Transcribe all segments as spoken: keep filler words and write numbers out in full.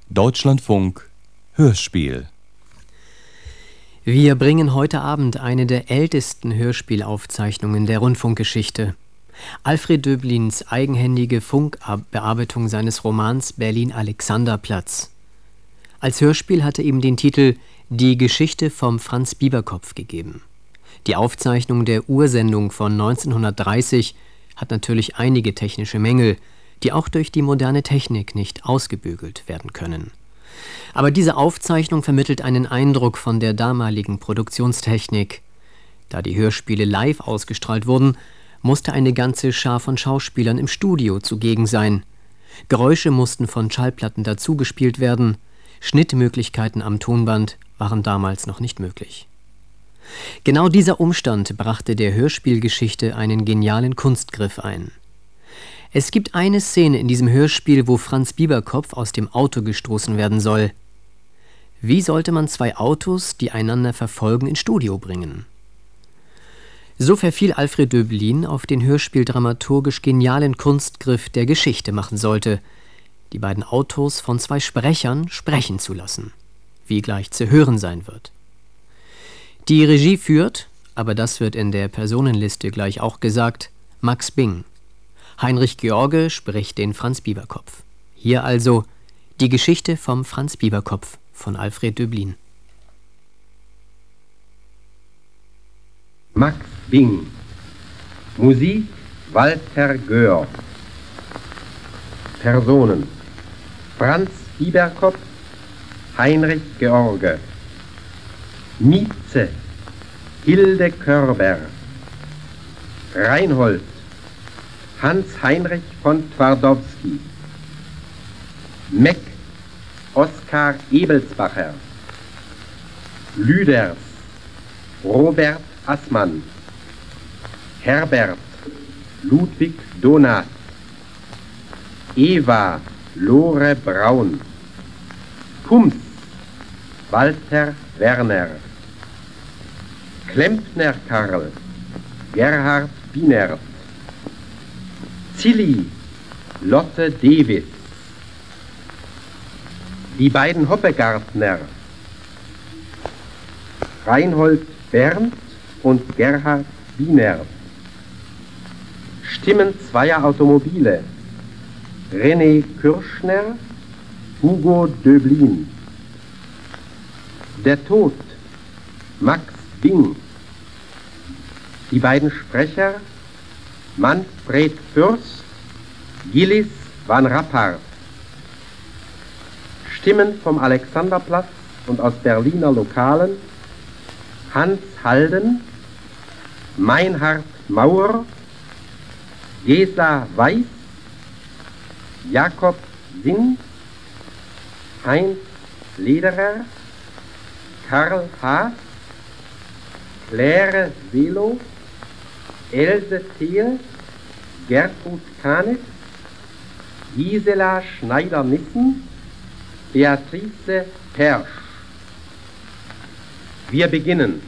Deutschlandfunk Hörspiel. Wir bringen heute Abend eine der ältesten Hörspielaufzeichnungen der Rundfunkgeschichte. Alfred Döblins eigenhändige Funkbearbeitung seines Romans Berlin-Alexanderplatz. Als Hörspiel hatte ihm den Titel »Die Geschichte vom Franz Bieberkopf« gegeben. Die Aufzeichnung der Ursendung von neunzehnhundertdreißig hat natürlich einige technische Mängel, die auch durch die moderne Technik nicht ausgebügelt werden können. Aber diese Aufzeichnung vermittelt einen Eindruck von der damaligen Produktionstechnik. Da die Hörspiele live ausgestrahlt wurden, musste eine ganze Schar von Schauspielern im Studio zugegen sein. Geräusche mussten von Schallplatten dazugespielt werden. Schnittmöglichkeiten am Tonband waren damals noch nicht möglich. Genau dieser Umstand brachte der Hörspielgeschichte einen genialen Kunstgriff ein. Es gibt eine Szene in diesem Hörspiel, wo Franz Bieberkopf aus dem Auto gestoßen werden soll. Wie sollte man zwei Autos, die einander verfolgen, ins Studio bringen? So verfiel Alfred Döblin auf den hörspieldramaturgisch genialen Kunstgriff, der Geschichte machen sollte, die beiden Autos von zwei Sprechern sprechen zu lassen, wie gleich zu hören sein wird. Die Regie führt, aber das wird in der Personenliste gleich auch gesagt, Max Bing. Heinrich George spricht den Franz Bieberkopf. Hier also die Geschichte vom Franz Bieberkopf von Alfred Döblin. Max Bing. Musik Walter Göhr. Personen Franz Bieberkopf, Heinrich George. Mieze Hilde Körber. Reinhold Hans-Heinrich von Twardowski. Meck Oskar Ebelsbacher. Lüders Robert Assmann. Herbert Ludwig Donath. Eva Lore Braun. Pums Walter Werner. Klempner Karl Gerhard Bienert. Zilli Lotte David. Die beiden Hoppegartner Reinhold Berndt und Gerhard Bienert. Stimmen zweier Automobile René Kürschner, Hugo Döblin. Der Tod Max Bing. Die beiden Sprecher Manfred Fürst, Gillis van Rappard. Stimmen vom Alexanderplatz und aus Berliner Lokalen Hans Halden, Meinhard Mauer, Gesa Weiß, Jakob Sinn, Heinz Lederer, Karl Haas, Claire Selo, Else Thiel, Gertrud Kanis, Gisela Schneider-Nissen, Beatrice Persch. Wir beginnen.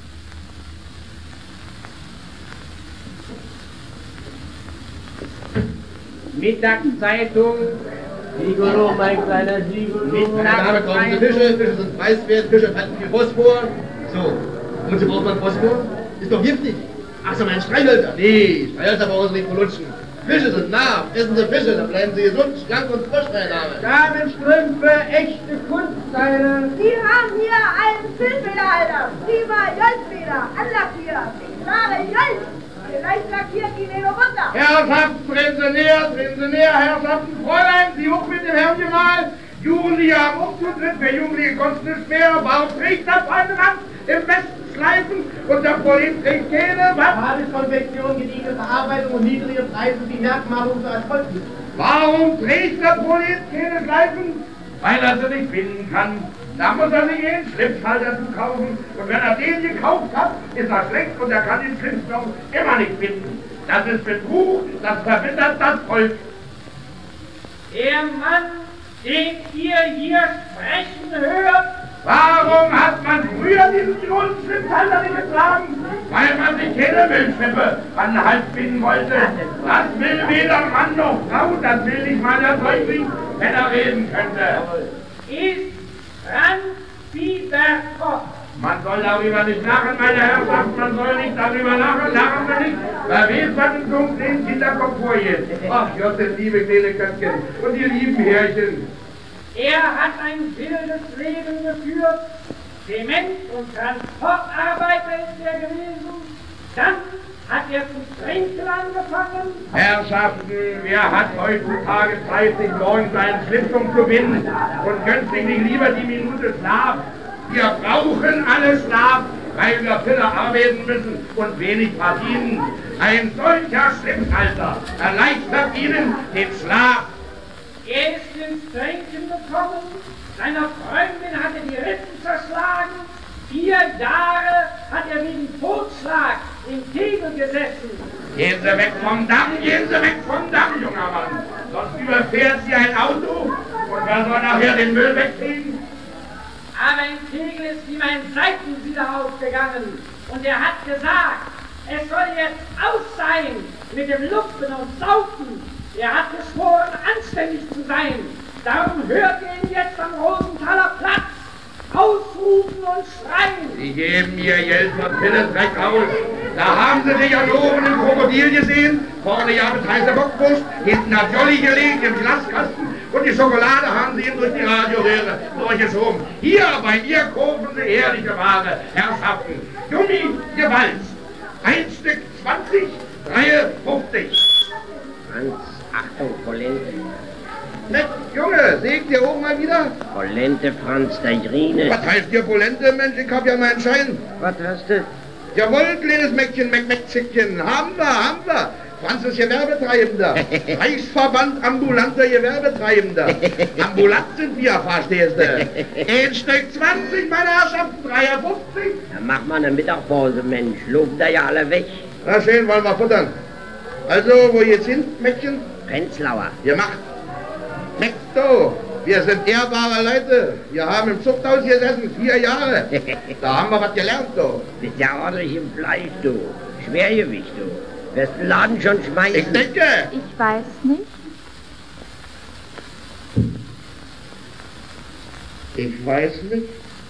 Mittagszeitung. Gigolo, mein kleiner Gigolo. Mittagszeitung. Kommen Sie Fische, Fische sind preiswert, Fische halten viel Phosphor. So, und Sie brauchen mal Phosphor? Ist doch giftig. Ach so, mein Streichhölzer. Nee, Streichhölzer brauchen Sie nicht verlutschen. Fische sind nah, essen Sie Fische, dann bleiben Sie gesund, schlank und frisch, mein Name. Damenstrümpfe, echte Kunstteile. Sie haben hier einen Filmfederhalter. Prima Jolzfeder, Anlackierer. Ich trage Jolz. Vielleicht lackiert die Lego runter. Herrschaften, treten Sie näher, treten Sie näher, Herrschaften, Fräulein, Sie hoch mit dem Herrn Gemahl. Jugendliche haben Umzutritt, für Jugendliche kostet es mehr. Warum trägt das heute Mann im besten Schleifen und der Polit trägt keine? Was? Basiskonfektion, gediegene Verarbeitung und niedrige Preise, die Merkmale unserer Erfolg sind. Warum trägt der Polit keine Schleifen? Weil er sie nicht finden kann. Da muss er sich einen Schlipshalter zu kaufen. Und wenn er den gekauft hat, ist er schlecht und er kann den Schlips noch immer nicht finden. Das ist Betrug, das verbittert das Volk. Der Mann, den ihr hier sprechen hört, warum hat man früher diesen großen Schlipshalter nicht getragen? Weil man sich keine Müllschippe an den Hals binden wollte. Das will weder Mann noch Frau, das will nicht mal der Säugling, wenn er reden könnte. ist Franz Bieberkopf. Man soll darüber nicht lachen, meine Herrschaft, man soll nicht darüber lachen, lachen wir nicht. Wer weiß, was in so einem kleinen Kinderkopf vorgeht. Ach, Josef, liebe kleine Köpfchen und ihr lieben Härchen. Er hat ein wildes Leben geführt, Zement- und Transportarbeiter ist er gewesen, dann hat er zu trinken angefangen. Herrschaften, wer hat heutzutage Zeit, sich morgens einen Schlips umzubinden und gönnt sich nicht lieber die Minute Schlaf? Wir brauchen alle Schlaf, weil wir Pille arbeiten müssen und wenig verdienen. Ein solcher Schlipshalter erleichtert Ihnen den Schlaf. Er ist ins Trinken gekommen, seiner Freundin hat er die Rippen zerschlagen, vier Jahre hat er wegen Totschlag im Kegel gesessen. Gehen Sie weg vom Damm, gehen Sie weg vom Damm, junger Mann, sonst überfährt Sie ein Auto und wer soll nachher den Müll wegkriegen? Aber im Kegel ist ihm ein Seitensieder aufgegangen und er hat gesagt, es soll jetzt aus sein mit dem Lupfen und Saufen. Er hat geschworen, anständig zu sein. Darum hört ihr ihn jetzt am Rosenthaler Platz ausrufen und schreien. Sie geben mir Geld für Pillendreck aus. Da haben Sie sich an oben im Krokodil gesehen. Vorne ja mit heißer Bockwurst, hinten hat Jolli gelegen im Glaskasten und die Schokolade haben Sie ihm durch die Radioröhre durchgeschoben. Hier bei mir kaufen Sie ehrliche Ware, Herrschaften. Gummi, Gewalt. Ein Stück zwanzig, drei fünfzig. Franz, Achtung, Polente. Nett, Junge, seht ihr oben mal wieder? Polente, Franz, der Grine. Was heißt hier Polente, Mensch? Ich hab ja meinen Schein. Was hast du? Jawohl, kleines Mäckchen, Meck, Meckzickchen. Haben wir, haben wir. Franz ist Gewerbetreibender. Reichsverband ambulanter Gewerbetreibender. Ambulant sind wir, verstehst du? Ein Stück zwanzig, meine Herrschaften, drei fünfzig. Dann mach mal eine Mittagpause, Mensch. Loben da ja alle weg. Na schön, wollen wir futtern. Also, wo geht's hin, Mäckchen? Prenzlauer. Gemacht. Mekto, wir sind ehrbare Leute. Wir haben im Zuchthaus gesessen, vier Jahre. Da haben wir was gelernt, du. Bist ja ordentlich im Fleisch, du. Schwergewicht, du. Wirst den Laden schon schmeißen. Ich denke. Ich weiß nicht. Ich weiß nicht.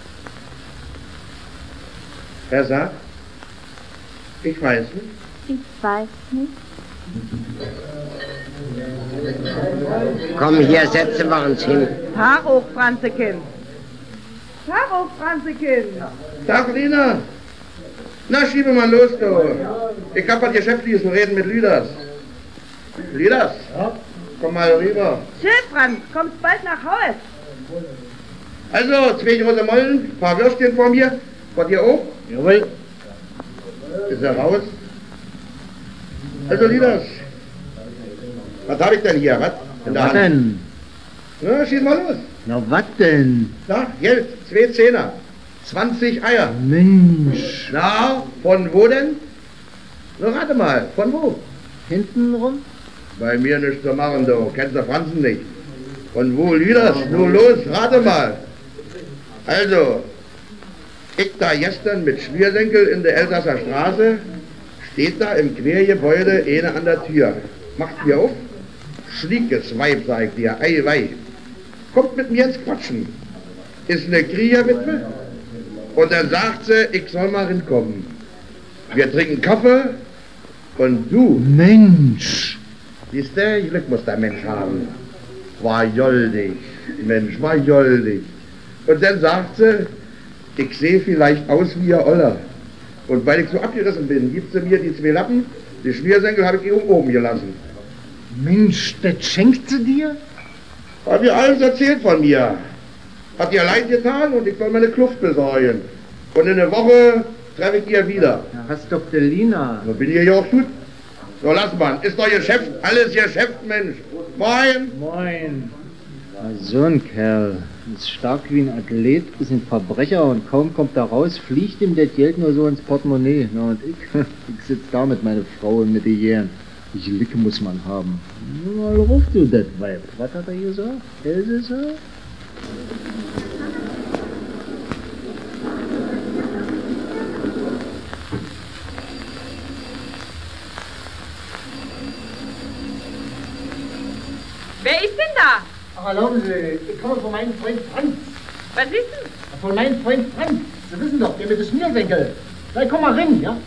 Wer sagt? Ich weiß nicht. Ich weiß nicht. Komm, hier setzen wir uns hin. Tag hoch, Franzekind. Tag hoch, Franzekind. Tag, Lina. Na, schiebe mal los, du. Ich hab was Geschäftliches zu reden mit Lüders. Lüders? Ja? Komm mal rüber. Schön, Franz, kommst bald nach Haus. Also, zwei große Mollen, paar Würstchen vor mir. Von dir auch? Jawohl. Ist er raus? Also, Lüders. Was hab ich denn hier? Was? In der Was Hand? denn? Na, schieß mal los. Na, was denn? Na, Geld, zwei Zehner. zwanzig Eier. Mensch. Na, von wo denn? Na, rate mal, von wo? Hintenrum? Bei mir nichts zu machen, du. Kennst du Franzen nicht. Von wo, Lüders? Nun los, rate mal. Also, ich da gestern mit Schmiersenkel in der Elsasser Straße, steht da im Quergebäude eine an der Tür. Macht mir auf. Schliekes Weib, sag ich dir, ei, wei. Kommt mit mir ins Quatschen. Ist eine Kriegerwitwe. Und dann sagt sie, ich soll mal hinkommen. Wir trinken Kaffee und du. Mensch. Siehst du, Glück muss der Mensch haben. War joldig, Mensch, war joldig. Und dann sagt sie, ich sehe vielleicht aus wie ein Oller. Und weil ich so abgerissen bin, gibt sie mir die zwei Lappen, die Schmiersenkel habe ich ihr oben gelassen. Mensch, das schenkt sie dir? Hat ihr alles erzählt von mir. Hat ihr leid getan und ich soll meine Kluft besorgen. Und in einer Woche treffe ich ihr wieder. Ja, hast doch der Lina. So bin ich ja auch gut. So, lass mal. Ist doch Geschäft. Alles Geschäft, Mensch. Moin. Moin. Na, so ein Kerl. Ist stark wie ein Athlet, ist ein Verbrecher und kaum kommt er raus, fliegt ihm das Geld nur so ins Portemonnaie. Na, und ich, ich sitz da mit meiner Frau und mit den Jähren. Die Licke muss man haben. Mal ruf du das Weib. Was hat er gesagt? Elsässer? Wer ist denn da? Ach, erlauben Sie, ich komme von meinem Freund Franz. Was ist denn? Von meinem Freund Franz. Sie wissen doch, der mit dem Schnürsenkel. Gleich komm mal rein, ja?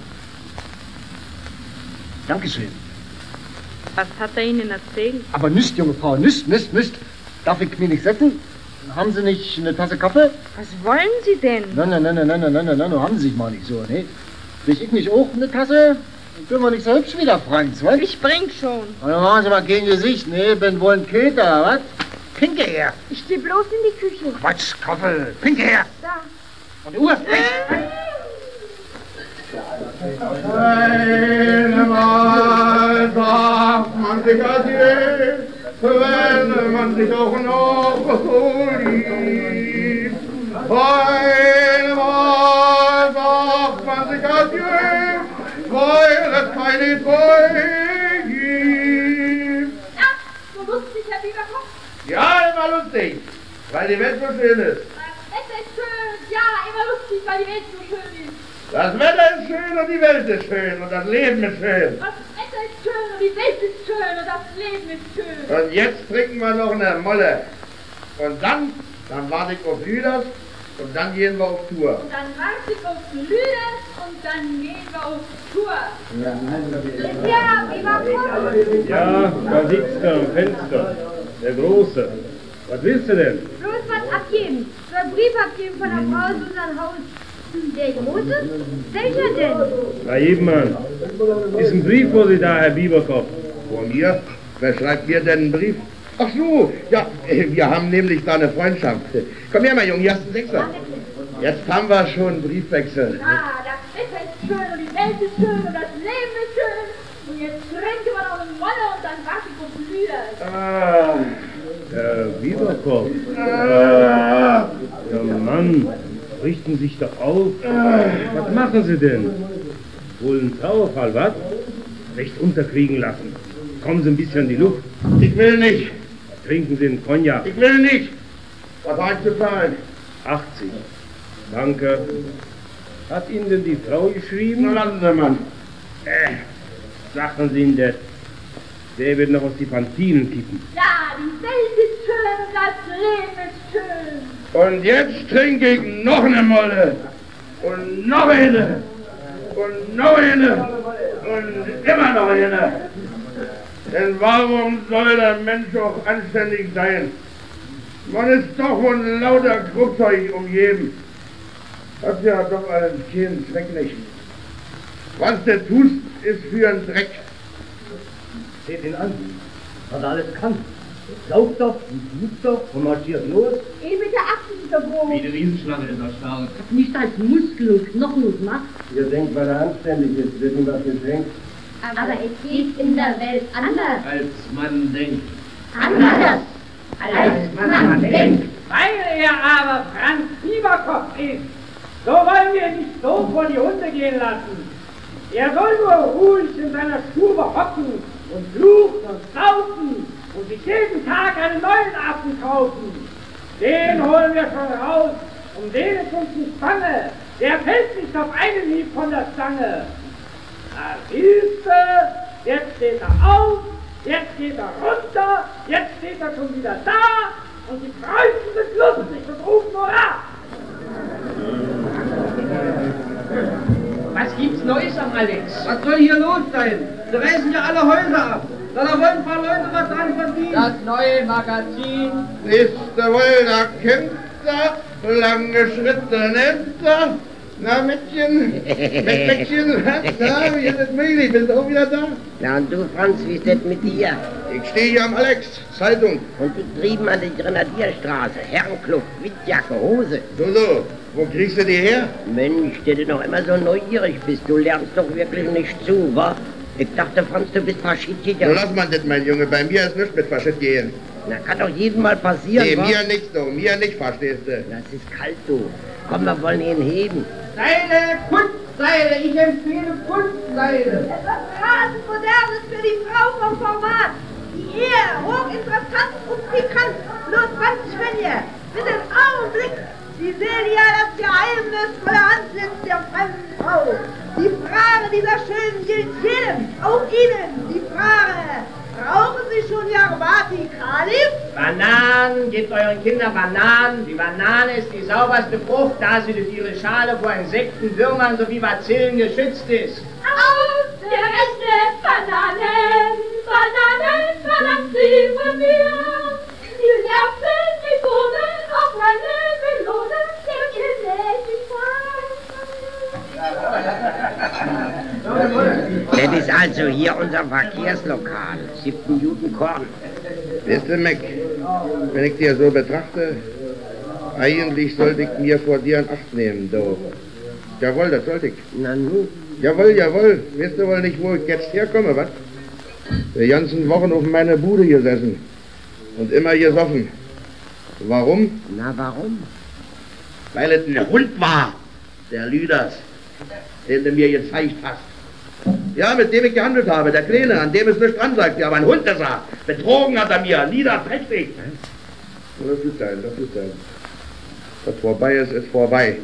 Dankeschön. Was hat er Ihnen erzählt? Aber nicht, junge Frau, nicht, nicht, nicht. Darf ich mich nicht setzen? Haben Sie nicht eine Tasse Kaffee? Was wollen Sie denn? Nein, nein, nein, nein, nein, nein, nein, nein, nein, haben Sie sich mal nicht so, ne? Will ich nicht auch eine Tasse? Dann bin wir nicht so hübsch wie der Franz, was? Ich bring schon. Und dann machen Sie mal kein Gesicht, ne? Bin wohl ein Köter, was? Pinke her! Ich steh bloß in die Küche. Quatsch, Koffel! Pinke her! Da. Und Uhr! Einmal sagt man sich adieu, wenn man sich auch noch so liebt. Einmal sagt man sich adieu, weil es keine Treue gibt. Ja, so lustig, Herr Bieberkopf. Ja, immer lustig, weil die Welt so schön ist. Das Wetter ist schön. Ja, immer lustig, weil die Welt so schön ist. Das Wetter ist schön und die Welt ist schön und das Leben ist schön. Das Wetter ist schön und die Welt ist schön und das Leben ist schön. Und jetzt trinken wir noch eine Molle. Und dann, dann warte ich auf Lüders und dann gehen wir auf Tour. Und dann warte ich auf Lüders und dann gehen wir auf Tour. Ja, Bieberkopf. Ja, da sitzt er am Fenster, der Große. Was willst du denn? Bloß was abgeben. So einen Brief abgeben von der Frau aus unserem Haus. Der Große? Welcher denn? Na eben, Mann. Ist ein Brief vor Sie da, Herr Bieberkopf. Von mir? Wer schreibt mir denn einen Brief? Ach so, ja, wir haben nämlich da eine Freundschaft. Komm her, mein Junge, hier hast du einen Sechser. Jetzt haben wir schon einen Briefwechsel. Ja, das Wetter ist schön und die Welt ist schön und das Leben ist schön. Und jetzt trinken wir noch eine Molle und dann warte ich auf Lüders. Ah, Herr Bieberkopf. Ah, Ja, Mann, richten sich doch auf. Was machen Sie denn? Wohl einen Trauerfall, was? Recht unterkriegen lassen. Kommen Sie ein bisschen in die Luft. ich will nicht, Trinken Sie einen Cognac. ich will nicht. Was soll ich bezahlen? achtzig. Danke. Hat Ihnen denn die Frau geschrieben? Nun lassen Sie, Mann. Äh, sagen Sie ihn das. Der wird noch aus die Pantinen kippen. Ja, die Welt ist schön und das Leben ist schön. Und jetzt trinke ich noch eine Molle. Und noch eine. Und noch eine. Und immer noch eine. Denn warum soll der Mensch auch anständig sein? Man ist doch von lauter Grubzeug umgeben. Hat ja doch einen keinen Zweck nicht. Was du tust, ist für einen Dreck. Seht ihn an, was er alles kann. Lauft doch und flucht doch und marschiert los. Eh bitte achten Sie doch wohl. Wie die Riesenschlange in der Starre. Nicht als Muskel und Knochen und macht, Ihr denkt, weil er anständig ist, wird ihm was geschenkt. aber es geht in der Welt anders. Als man denkt. Anders, als man denkt. Weil er aber Franz Bieberkopf ist, so wollen wir ihn nicht so vor die Hunde gehen lassen. Er soll nur ruhig in seiner Stube hocken und fluchen und saufen und sich jeden Tag einen neuen Affen kaufen. Den holen wir schon raus, um den ist uns nicht bange. Der fällt nicht auf einen Hieb von der Stange. Na, siehste, jetzt steht er auf, jetzt geht er runter, jetzt steht er schon wieder da und die Preußen sind lustig und rufen Hurra! Was gibt's Neues am Alex? Was soll hier los sein? Sie reißen ja alle Häuser ab. Da wollen ein paar Leute was dran verdienen. Das neue Magazin. Nächste wohl, da kennt er, lange Schritte nimmt er. Na, Mädchen, Mädchen, na, wie ist es möglich? Bist du auch wieder da? Na und du, Franz, wie ist das mit dir? Ich stehe hier am Alex, Zeitung. Und ich drüben an der Grenadierstraße, Herrenkluft, Wittjacke, Hose. So, so, wo kriegst du die her? Mensch, der du noch immer so neugierig bist, du lernst doch wirklich nicht zu, wa? Ich dachte, Franz, du bist Faschist. So lass mal das, mein Junge, bei mir ist nichts mit Faschist gehen. Na, kann doch jedem mal passieren, Nee, wa? mir nicht so, mir nicht, verstehst du? Das ist kalt, du. Komm, wir wollen ihn heben. Seile, Kunstseile, ich empfehle Kunstseile. Etwas rasend Modernes für die Frau vom Format. Die Ehe, hochinteressant und pikant. Bloß zwanzig Schwänje. Bitte einen Augenblick. Sie sehen ja das geheimnisvolle Antlitz der fremden Frau. Die Frage dieser schönen gilt jedem, auch Ihnen. Die Frage, Brauchen Sie schon Yarbati, Kalif? Bananen, gebt euren Kindern Bananen. Die Banane ist die sauberste Frucht, da sie durch ihre Schale vor Insekten, Würmern sowie Bazillen geschützt ist. Auf der Reste Bananen, Bananen verlangt sie von mir. Die Erbsen, die Bohnen, auch meine Melonen, der Das ist also hier unser Verkehrslokal. Siebten Minuten Korn. Weißt du, Mac, wenn ich dir so betrachte, eigentlich sollte ich mir vor dir in Acht nehmen, doch. Jawohl, das sollte ich. Na nun. Jawohl, jawohl. Weißt du wohl nicht, wo ich jetzt herkomme, was? Die ganzen Wochen auf meine Bude gesessen. Und immer gesoffen. Warum? Na, warum? Weil es ein Hund war, der Lüders, den du mir gezeigt hast. Ja, mit dem ich gehandelt habe, der Kleine, an dem es nichts dran sagt, aber ein Hund ist er. Betrogen hat er mir, niederträchtig. Das ist sein, das ist sein. Was vorbei ist, ist vorbei.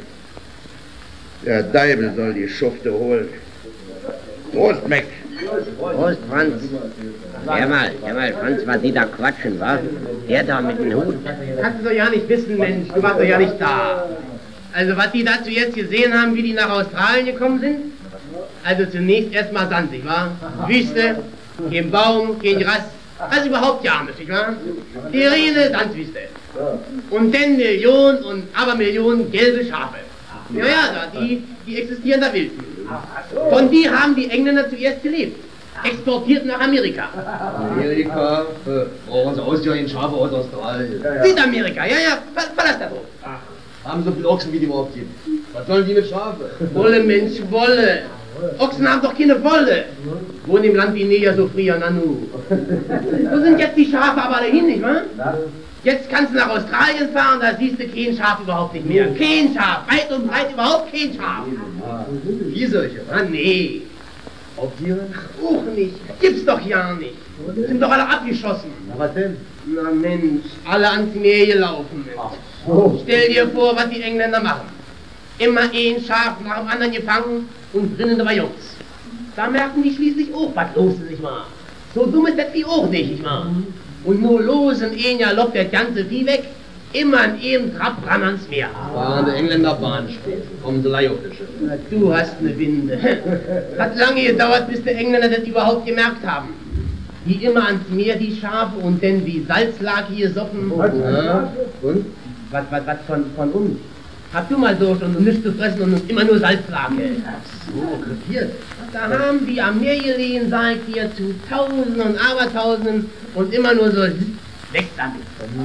Der Deibel soll die Schufte holen. Prost, Mac. Prost, Franz. Hör mal, hör mal, Franz, was die da quatschen, wa? Der da mit dem Hut. Kannst du doch ja nicht wissen, Mensch, du warst doch ja nicht da. Also, was die dazu jetzt gesehen haben, wie die nach Australien gekommen sind? Also zunächst erstmal sandig, wa? Wüste, kein Baum, kein Gras, also überhaupt ja nicht, nicht wahr? Die reine Sandwüste. Und dann Millionen und Abermillionen gelbe Schafe. Ja, ja, da, die, die existieren da wild. Von die haben die Engländer zuerst gelebt. Exportiert nach Amerika. Amerika? Äh, brauchen sie ausgerechnet Schafe aus Australien. Südamerika, ja, ja, verlass da drauf. Haben so viele Ochsen, wie die überhaupt gibt. Was sollen die mit Schafe? Wolle, Mensch, Wolle. Ochsen haben doch keine Wolle. Wo in dem Land die Neger so frieren, Nanu. Wo sind jetzt die Schafe aber dahin, nicht wahr? Jetzt kannst du nach Australien fahren, da siehst du kein Schaf überhaupt nicht mehr. Kein Schaf, weit und breit überhaupt kein Schaf. Wie solche? Ah, nee. Raubtiere? Ach, auch nicht. Gibt's doch ja nicht. Sind doch alle abgeschossen. Na, was denn? Na Mensch, alle ans Meer gelaufen. So. Stell dir vor, was die Engländer machen. Immer ein Schaf nach dem anderen gefangen und drinnen drei Jungs. Da merken die schließlich auch, was los ist, nicht wahr? So dumm ist das die auch nicht, nicht wahr? Und nur los in ein Jahr lobt das ganze Vieh weg, immer in einem Trab ran ans Meer. Waren die Engländer Bahn spät, kommen sie Leih auf das Schiff. Na, du hast eine Winde. Hat lange gedauert, bis die Engländer das überhaupt gemerkt haben. Die immer ans Meer, die Schafe, und dann die Salzlake gesoffen. Ja, und? Was, was, was von, von uns? Hab du mal Durst und nichts zu fressen und immer nur Salzlake. So, krepiert. Da haben die am Meer gelegen, sag ich dir, zu Tausenden und Abertausenden und immer nur so weg damit.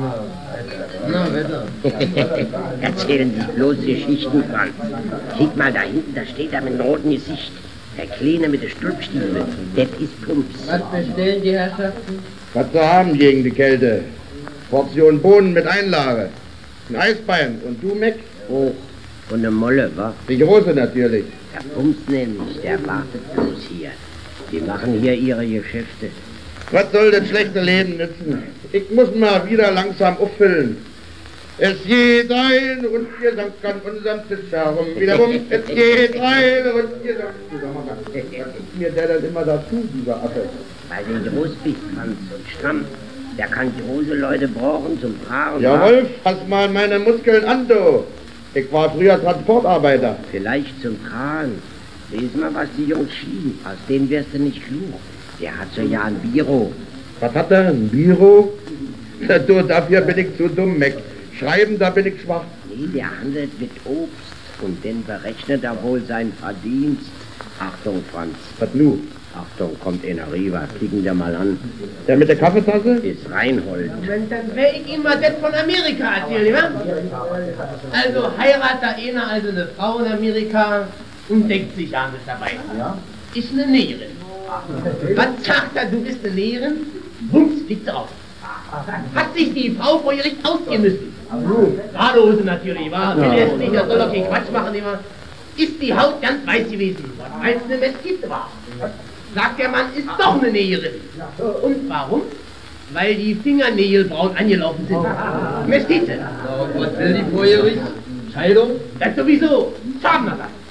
Na, Wetter. Erzählen Sie bloß Geschichten, Franz. Kick mal da hinten, da steht er mit einem roten Gesicht. Der Kleine mit den Stülpstiefeln, das ist Pumps. Was bestellen die Herrschaften? Was zu haben gegen die Kälte. Portion Bohnen mit Einlage. Ein Eisbein. Und du, Mac? Oh, und eine Molle, wa? Die große natürlich. Der Pumps nämlich, der wartet bloß hier. Die machen hier ihre Geschäfte. Was soll das schlechte Leben nützen? Ich muss mal wieder langsam auffüllen. Es geht ein Rundgesang an unserem Tisch herum. Wiederum, es geht ein Rundgesang. Was ist mir der denn immer dazu, dieser Affe? Weil du groß bist, Franz, und stramm. Der kann große Leute brauchen zum Fahren. Jawohl, fass mal meine Muskeln an, du. Ich war früher Transportarbeiter. Vielleicht zum Kran. Lies mal, was die Jungs schieben. Aus denen wirst du nicht klug. Der hat so ja ein Biro. Was hat er? Ein Biro? Du, dafür bin ich zu dumm, Mac. Schreiben, da bin ich schwach. Nee, der handelt mit Obst. Und dann berechnet er wohl seinen Verdienst. Achtung, Franz. Was nu? Achtung, kommt einer rüber. Kicken wir mal an. Der mit der Kaffeetasse? Ist Reinhold. Moment, dann will ich ihm mal das von Amerika erzählen, ja? Also heiratet da einer also eine Frau in Amerika und denkt sich ja nicht dabei. Ja? Ist eine Näherin. Was sagt er, du bist eine Näherin? Bums, fliegt drauf. Hat sich die Frau vor Gericht ausgehen müssen. Badehose natürlich, war. Will jetzt nicht, er soll doch keinen Quatsch machen, immer. Ist die Haut ganz weiß gewesen, weil es eine Meskite war. Sagt der Mann, ist doch eine Näherin. Und warum? Weil die Fingernägel braun angelaufen sind. Meskite. So, was will die vor Gericht? Scheidung? Das sowieso. Schadenersatz.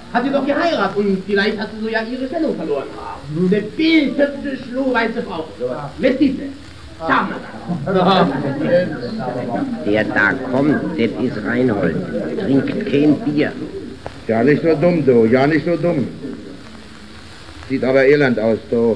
hat sie doch geheiratet und vielleicht hat sie so ja ihre Stellung verloren. Eine bildhübsche, schlohweiße Frau. Mestize. Schau mal. Der da kommt, das ist Reinhold. Trinkt kein Bier. Ja, nicht so dumm, du. Ja, nicht so dumm. Sieht aber elend aus, du.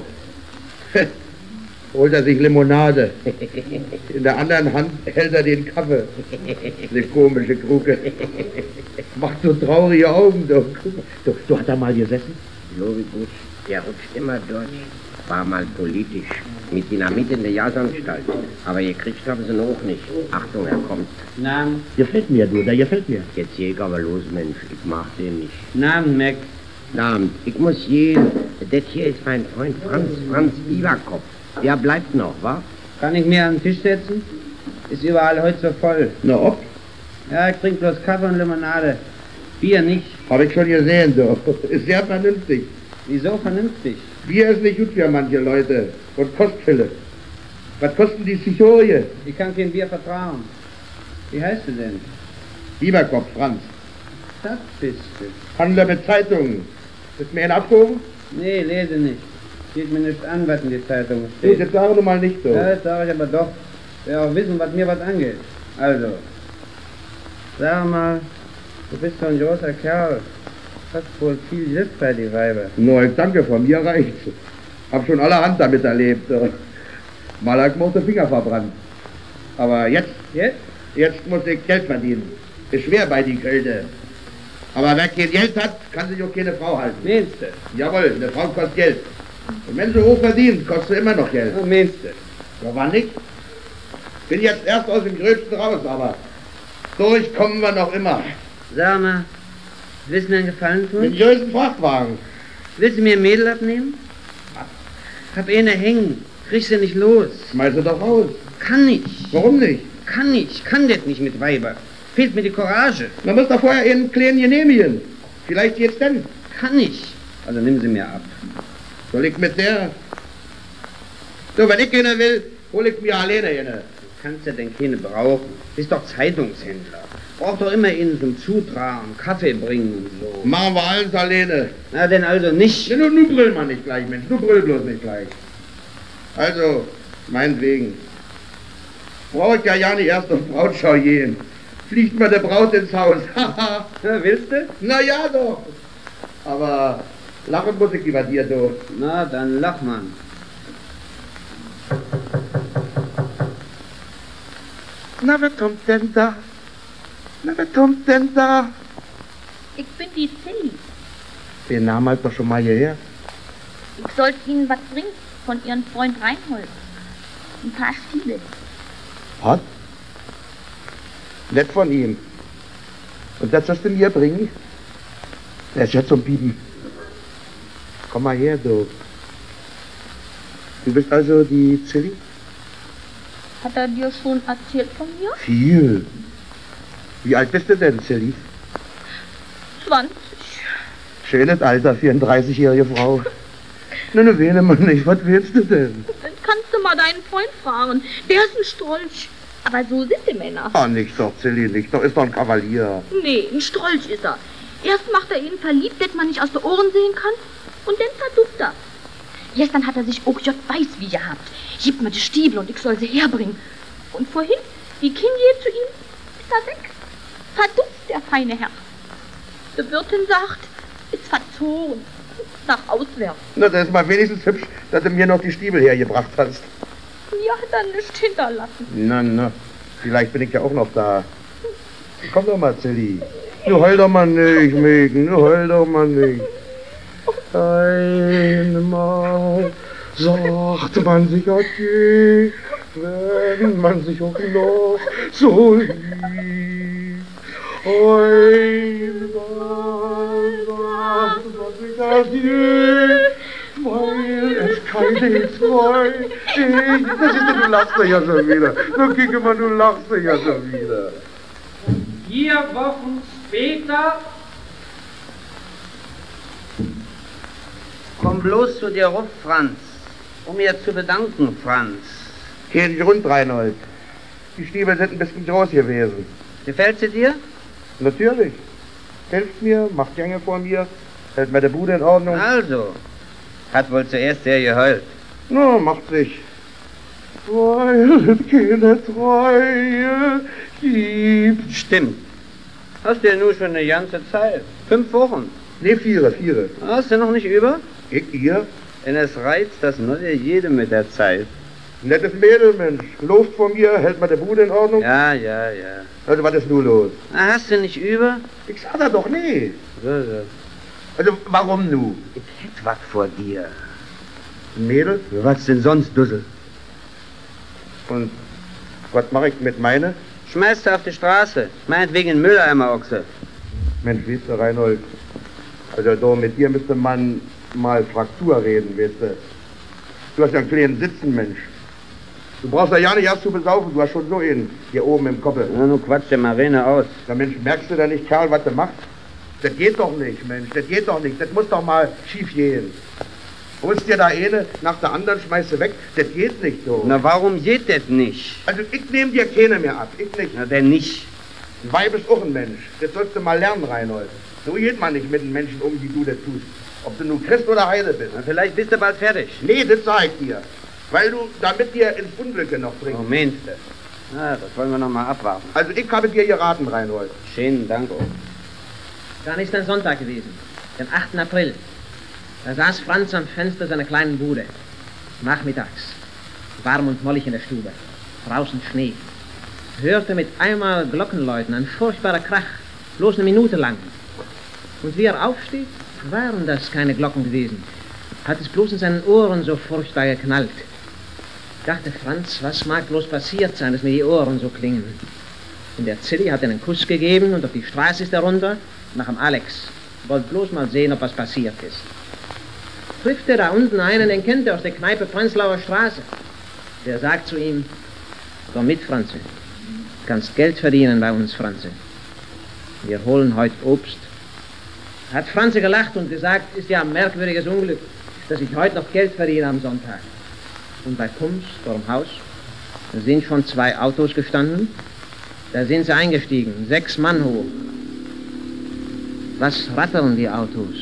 Holt er sich Limonade. In der anderen Hand hält er den Kaffee. Eine komische Kruke. Macht so traurige Augen, du. Du, du hast da mal gesessen? Lovibusch, der rutscht immer durch. War mal politisch. Mit Dynamit in der Jasanstalt. Aber gekriegt haben sie ihn auch nicht. Achtung, er kommt. Namen? Gefällt mir, du, der gefällt mir. Jetzt Jäger, aber los, Mensch. Ich mag den nicht. Namen, Mac. Namen. Ich muss gehen. Das hier ist mein Freund Franz, Franz Biberkopf. Der bleibt noch, wa? Kann ich mir an den Tisch setzen? Ist überall heute so voll. Na ob? Ja, ich trinke bloß Kaffee und Limonade. Bier nicht. Hab ich schon gesehen, du. Ist sehr vernünftig. Wieso vernünftig? Bier ist nicht gut für manche Leute. Und Kostfälle. Was kosten die Cichorie? Ich kann kein Bier vertrauen. Wie heißt du denn? Biberkopf, Franz. Das bist du. Handler mit Zeitungen. Ist mir ein abgehoben? Nee, lese nicht. Geht mir nicht an, was in die Zeitung Gut, steht. jetzt sag doch mal nicht so. Ja, das sage ich aber doch. Ich will auch wissen, was mir was angeht. Also, sag mal, du bist so ein großer Kerl. Hast wohl viel Hilfe bei die Weiber. No, ich danke, von mir reicht's. Hab schon allerhand damit erlebt. Mal hat mir auch der Finger verbrannt. Aber jetzt, Jetzt? jetzt muss ich Geld verdienen. Ist schwer bei die Kälte. Aber wer kein Geld hat, kann sich auch keine Frau halten. Meinst du? Jawohl, eine Frau kostet Geld. Und wenn sie hoch verdient, kostet sie immer noch Geld. Ja, meinst du? Ja, war nicht. Bin jetzt erst aus dem Gröbsten raus, aber durchkommen wir noch immer. Sag mal, willst du mir einen Gefallen tun? Mit dem größten Frachtwagen. Willst du mir ein Mädel abnehmen? Hab eine hängen. Kriegst du nicht los. Schmeiß sie doch raus. Kann nicht. Warum nicht? Kann nicht. Kann das nicht mit Weiber. Fehlt mir die Courage. Man muss doch vorher einen kleinen genehmigen. Vielleicht jetzt denn. Kann nicht. Also nimm sie mir ab. Soll ich mit der? So, wenn ich keine will, hol ich mir alleine eine. Kannst ja denn keine brauchen. Bist doch Zeitungshändler. Braucht doch immer einen zum Zutragen, Kaffee bringen und so. Machen wir alles alleine. Na, denn also nicht. Ja, nun, nun brüll mal nicht gleich, Mensch. Du brüll bloß nicht gleich. Also, meinetwegen. Brauche ich ja ja nicht erst auf Brautschau gehen. Fliegt mir der Braut ins Haus. Ja, willst du? Na ja, doch. Aber lachen muss ich über dir, du. Na, dann lach, Mann. Na, wer kommt denn da? Na, wer kommt denn da? Ich bin die Silly. Den Namen halt doch schon mal hierher. Ich sollte Ihnen was bringen von Ihrem Freund Reinhold. Ein paar Stiefel. Was? Nett von ihm. Und das sollst du mir bringen? Der ist ja zum Bieben. Komm mal her, du. Du bist also die Silly? Hat er dir schon erzählt von mir? Viel. Wie alt bist du denn, Silly? zwanzig. Schönes Alter für eine dreißigjährige Frau. Na, ne, wähle mal nicht. Was willst du denn? Dann kannst du mal deinen Freund fragen. Der ist ein Strolch. Aber so sind die Männer. Ah, nicht doch, Silly, nicht doch. Ist doch ein Kavalier. Nee, ein Strolch ist er. Erst macht er ihn verliebt, dass man nicht aus den Ohren sehen kann. Und dann verduft er. Gestern hat er sich auch J. weiß wie gehabt. Gib mir die Stiefel und ich soll sie herbringen. Und vorhin, die Kind geht zu ihm, ist er weg. Verdutzt, der feine Herr. Die Wirtin sagt, ist verzogen. Nach auswärts. Na, das ist mal wenigstens hübsch, dass du mir noch die Stiefel hergebracht hast. Mir hat er nichts hinterlassen. Na, na, vielleicht bin ich ja auch noch da. Komm doch mal, Silly. Du heul doch mal nicht, Mägen, du heul doch mal nicht. Einmal sagt man sich adieu, wenn man sich auch noch so liebt. Einmal sagt man sich adieu, weil es keine zwei ist. Das ist, du lachst ja schon wieder. Na, guck mal, du lachst ja schon wieder. Vier Wochen später. Komm bloß zu dir ruf, Franz, um mir zu bedanken, Franz. Kein Grund, Reinhold. Die Stiefel sind ein bisschen groß gewesen. Gefällt sie dir? Natürlich. Helft mir, macht Gänge vor mir, Hält mir die Bude in Ordnung? Also, hat wohl zuerst sehr geheult. Na, macht sich. Weil es keine Treue gibt. Stimmt. Hast du ja nur schon eine ganze Zeit. Fünf Wochen. Ne, viere, viere. Hast du noch nicht über? Ich, ihr? Denn es reizt das neue jedem mit der Zeit. Nettes Mädel, Mensch. Loft von mir, hält mir die Bude in Ordnung? Ja, ja, ja. Also, was ist nun los? Na, hast du nicht über? Ich sag da doch nee. So, so. Also, warum nu? Ich hätt was vor dir. Mädel? Was denn sonst, Dussel? Und was mache ich mit meine? Schmeißt du auf die Straße. Meinetwegen einen Mülleimer, Ochse. Mensch, weißt du, Reinhold, also da mit dir müsste man mal Fraktur reden, weißt du. Du hast ja einen kleinen Sitzen, Mensch. Du brauchst ja ja nicht erst zu besaufen, du hast schon so einen hier oben im Kopf. Na, nun quatscht der Marine aus. Na Mensch, merkst du da nicht, Kerl, was du machst? Das geht doch nicht, Mensch, das geht doch nicht. Das muss doch mal schief gehen. Holst dir da eine nach der anderen, schmeißt du weg. Das geht nicht so. Na, warum geht das nicht? Also, ich nehme dir keine mehr ab. Ich nicht. Na, denn nicht. Ein Weib ist auch ein Mensch. Das sollst du mal lernen, Reinhold. So geht man nicht mit den Menschen um, wie du das tust. Ob du nun Christ oder Heide bist. Na, vielleicht bist du bald fertig. Nee, das sag ich dir. Weil du damit dir ins Unglücke noch bringst. Oh, meinst du? Na, das wollen wir noch mal abwarten. Also, ich habe dir geraten, Reinhold. Schönen Dank auch. Dann ist ein Sonntag gewesen, den achten April. Da saß Franz am Fenster seiner kleinen Bude. Nachmittags. Warm und mollig in der Stube. Draußen Schnee. Hörte mit einmal Glockenläuten, ein furchtbarer Krach. Bloß eine Minute lang. Und wie er aufsteht, waren das keine Glocken gewesen. Hat es bloß in seinen Ohren so furchtbar geknallt. Dachte Franz, was mag bloß passiert sein, dass mir die Ohren so klingen. Und der Zilli hat einen Kuss gegeben und auf die Straße ist er runter, nach dem Alex. Wollte bloß mal sehen, ob was passiert ist. Trifft er da unten einen, den kennt er aus der Kneipe Prenzlauer Straße. Der sagt zu ihm, komm mit, Franze. Kannst Geld verdienen bei uns, Franze. Wir holen heute Obst. Hat Franze gelacht und gesagt, ist ja ein merkwürdiges Unglück, dass ich heute noch Geld verdiene am Sonntag. Und bei Pums, vor dem Haus, da sind schon zwei Autos gestanden. Da sind sie eingestiegen, sechs Mann hoch. Was rattern die Autos?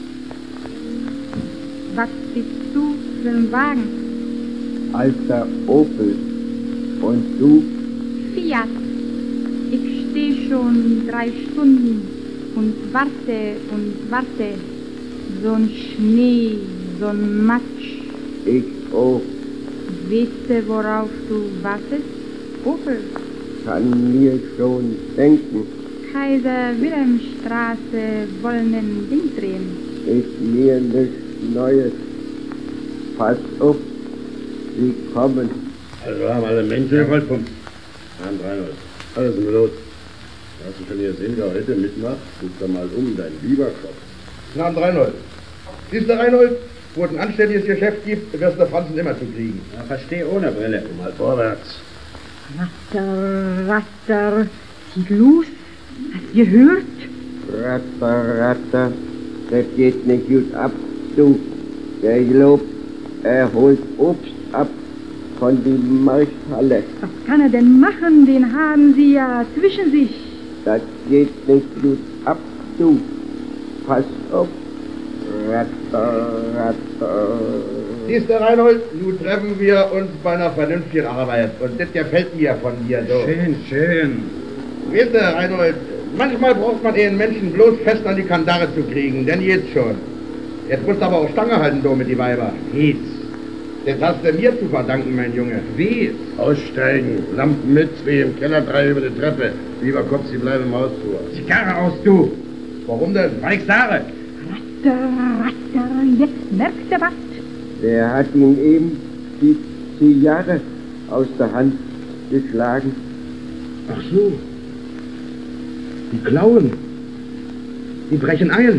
Was bist du für ein Wagen? Alter Opel. Und du? Fiat. Ich stehe schon drei Stunden und warte und warte. So ein Schnee, so ein Matsch. Ich auch. Weißt du, worauf du wartest? Opel. Kann mir schon denken. Kaiser-Wilhelm-Straße wollen ein Ding drehen. Ist mir nichts Neues. Pass auf, sie kommen. Also haben alle Menschen ja, Vollpumps. Abend Reinhold. Alles im Lot. Hast du schon gesehen, wer heute mitmacht? Guck doch mal um, dein Biberkopf. Guten Abend, Reinhold. Siehst du, Reinhold, wo es ein anständiges Geschäft gibt, wirst du Franzen immer zu kriegen. Ja, versteh ohne Brille. Mal vorwärts. Ratter, Ratter, sieh los. Hast du gehört? Ratter, Ratter, das geht nicht gut ab, du. Der glaubt, er holt Obst ab von der Markthalle. Was kann er denn machen? Den haben sie ja zwischen sich. Das geht nicht gut ab, du. Pass auf. Ratter, Ratter. Siehst du, Reinhold, nun treffen wir uns bei einer vernünftigen Arbeit. Und das gefällt mir von dir so. Schön, schön. Weißt du, Reinhold, manchmal braucht man einen Menschen bloß fest an die Kandare zu kriegen, denn jetzt schon. Jetzt musst du aber auch Stange halten, du, mit die Weiber. Geht's. Das hast du mir zu verdanken, mein Junge. Wie? Aussteigen, Lampen mit, zwei im Keller, drei über die Treppe. Lieber Kopf, sie bleiben im Haus vor. Zigarre aus, du. Warum denn? Weil ich sage. Ratter, Ratter, jetzt merkt er was. Der hat ihm eben die Zigarre aus der Hand geschlagen. Ach so. Die klauen. Die brechen ein.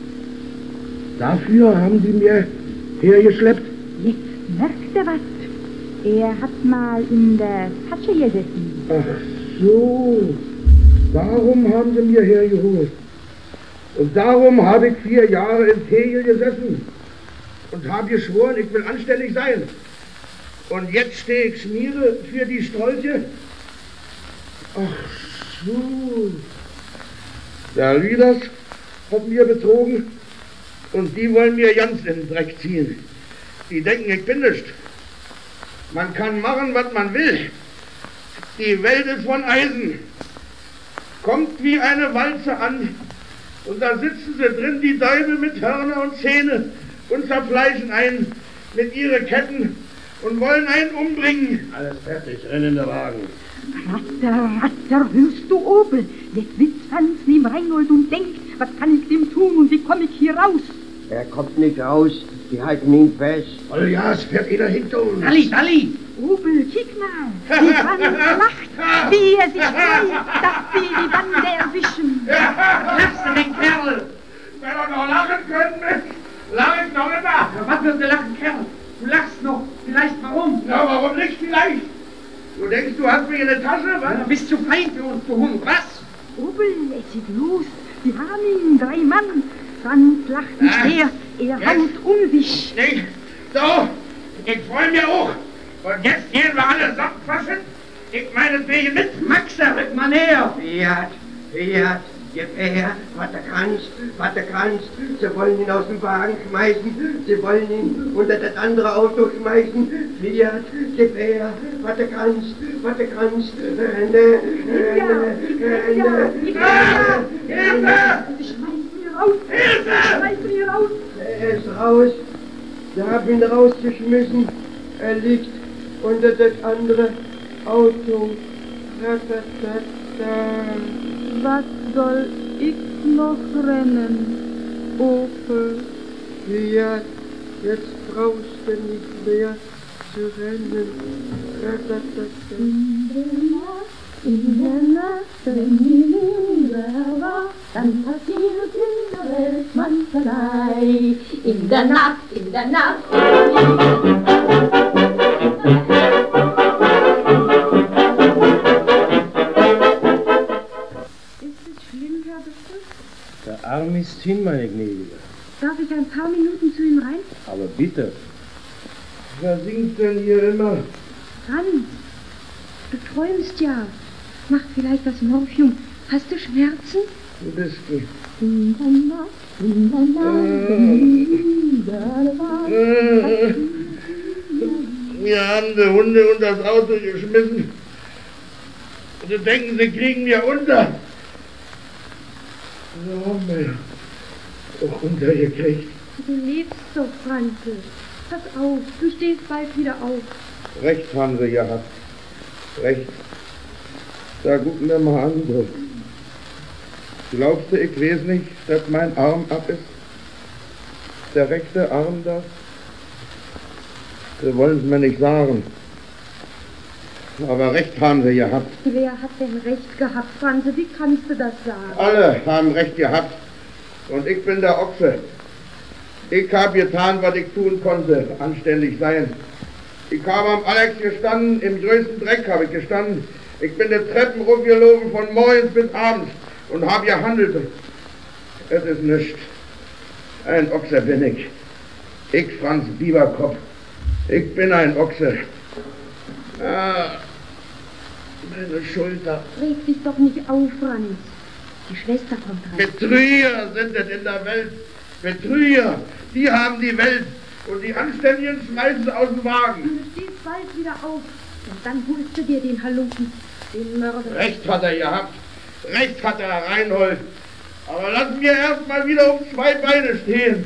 Dafür haben sie mir hergeschleppt. Jetzt merkt er was. Er hat mal in der Tasche gesessen. Ach so. Darum haben sie mir hergeholt. Und darum habe ich vier Jahre in Tegel gesessen. Und habe geschworen, ich will anständig sein. Und jetzt stehe ich Schmiere für die Strolche. Ach so. Der Lüders hat mir betrogen. Und die wollen mir ganz in den Dreck ziehen. Die denken, ich bin nicht. Man kann machen, was man will. Die Welt ist von Eisen. Kommt wie eine Walze an. Und da sitzen sie drin, die Deibel mit Hörner und Zähne, und zerfleischen einen mit ihren Ketten und wollen einen umbringen. Alles fertig, renn in den Wagen. Ratter, Ratter, hörst du, Obel? Jetzt sitzt Franz neben Reinhold und denkt, was kann ich dem tun und wie komme ich hier raus? Er kommt nicht raus, die halten ihn fest. Oljas fährt einer hinter uns. Dalli, Dalli! Obel, kick mal, wie Franz lacht, wie er sich freut, dass sie die Bande erwischen. Lass den Kerl! Wenn er noch lachen könnte, lach ich noch immer. Was wirst du lachen, Kerl? Du lachst noch. Vielleicht warum? Na, warum nicht vielleicht? Du denkst, du hast mich in der Tasche, was? Du bist zu fein für uns, du Hund, was? Obel, es ist los. Sie haben ihn, drei Mann. Franz lacht nicht mehr, er haut um sich. Nicht? So, ich freue mich auch. Und jetzt gehen wir alle satt fassen. Ich meinetwegen mit. Maxa, rück mal näher. Fiat, Fiat, Gefähr, was du kannst, was du kannst. Sie wollen ihn aus dem Wagen schmeißen, sie wollen ihn unter das andere Auto schmeißen. Fiat, Gefähr, was du kannst, was du kannst. Renne, renne, renne. Hilfe! Sie schmeißen ihn raus. Hilfe! Sie schmeißen ihn raus. Er ist raus. Sie haben ihn rausgeschmissen. Er liegt unter das andere Auto. Was soll ich noch rennen, Opel? Ja, jetzt brauchst du nicht mehr zu rennen. In der Nacht, wenn die Liebe erwacht, dann passiert in der Welt mancherlei. In der Nacht, in der Nacht. Ist es schlimm, Herr Bischof? Der Arm ist hin, meine Gnädige. Darf ich ein paar Minuten zu ihm rein? Aber bitte. Wer singt denn hier immer? Franz, du träumst ja. Mach vielleicht das Morphium. Hast du Schmerzen? Ein bisschen. In der Nacht, in der Nacht, wenn die Liebe Wir haben die Hunde unter das Auto geschmissen. Und sie denken, sie kriegen mir unter. So haben wir auch untergekriegt. Du lebst doch, Franzl. Pass auf, du stehst bald wieder auf. Recht haben sie gehabt. Recht. Da gucken wir mal an. So. Glaubst du, ich weiß nicht, dass mein Arm ab ist? Der rechte Arm da? Sie wollen es mir nicht sagen. Aber recht haben sie gehabt. Wer hat denn recht gehabt, Franzl? Wie kannst du das sagen? Alle haben recht gehabt. Und ich bin der Ochse. Ich habe getan, was ich tun konnte, anständig sein. Ich habe am Alex gestanden, im größten Dreck habe ich gestanden. Ich bin die Treppen hochgelaufen von morgens bis abends und habe gehandelt. Es ist nichts. Ein Ochse bin ich. Ich, Franz Bieberkopf. Ich bin ein Ochse. Ah, meine Schulter. Reg dich doch nicht auf, Franz. Die Schwester kommt rein. Betrüger sind es in der Welt. Betrüger. Die haben die Welt. Und die Anständigen schmeißen sie aus dem Wagen. Du stehst bald wieder auf. Und dann holst du dir den Halunken, den Mörder. Recht hat er gehabt. Recht hat er, Reinhold. Aber lass mir erst mal wieder auf zwei Beine stehen.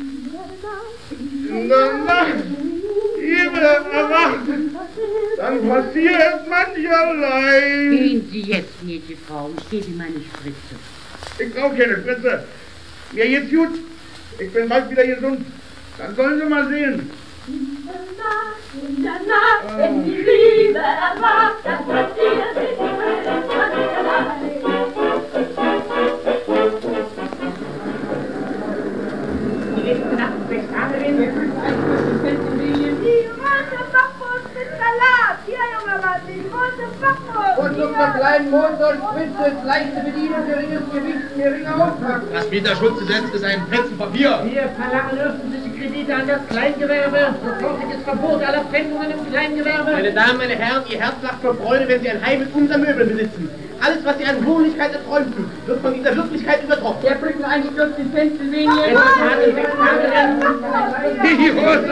In der Nacht, Liebe erwacht, dann passiert mancherlei. Gehen Sie jetzt, Mädchenfrau, ich gebe Ihnen meine Spritze. Ich brauche keine Spritze. Mir geht's gut. Ich bin bald wieder gesund. Dann sollen Sie mal sehen. In der Nacht, in der Nacht, wenn die Liebe erwacht, dann passiert in der Welt mancherlei. Die letzte Nacht sechs Tage in der Die rote Bachwurst mit Salat. Hier, junger Mann, die rote Bachwurst. Und zum kleinen Motor spitze, leichte Bedienung, geringes Gewicht, geringer Auftrag. Was Peter Schulze setzt, ist ein Fetzen Papier. Wir verlangen öffentliche Kredite an das Kleingewerbe. Sofortiges Verbot aller Pfändungen im Kleingewerbe. Meine Damen, meine Herren, Ihr Herz lacht vor Freude, wenn Sie ein Heim mit unser Möbel besitzen. Alles, was Sie an Wohnlichkeit erträumten, wird von dieser Wirklichkeit übertroffen. Der bringt einen Sturz in Pennsylvania. Die Hose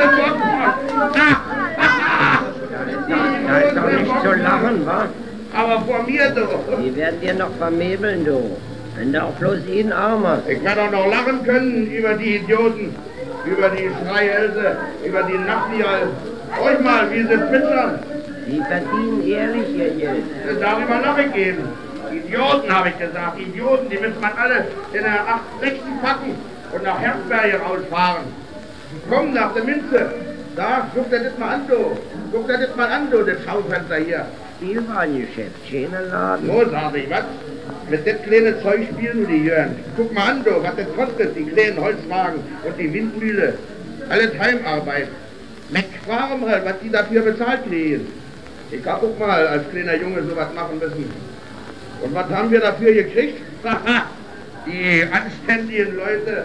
Da ist doch nicht zu lachen, wa? Aber vor mir doch. Die werden dir noch vermebeln, du. Wenn du auch bloß einen Arm hast. Ich werde auch noch lachen können über die Idioten, über die Schreihälse, über die Nachtigal. Euch mal, wie sie zwitschern. Die verdienen ehrlich ihr Geld. Darüber lache ich eben. Idioten, habe ich gesagt. Idioten, die müssen man alle in der acht sechzig packen und nach Herzberge rausfahren. Komm nach der Minze. Da, guck dir das mal an, du. Guck dir das mal an, du, das Schaufenster hier. Spielwarengeschäft, schöner Laden. So, sag ich, was? Mit das kleine Zeug spielen die Jörn. Guck mal an, du, was das kostet, die kleinen Holzwagen und die Windmühle. Alles Heimarbeit. Meck, frage mal, was die dafür bezahlt kriegen. Ich hab auch mal als kleiner Junge sowas machen müssen. Und was haben wir dafür gekriegt? Die anständigen Leute.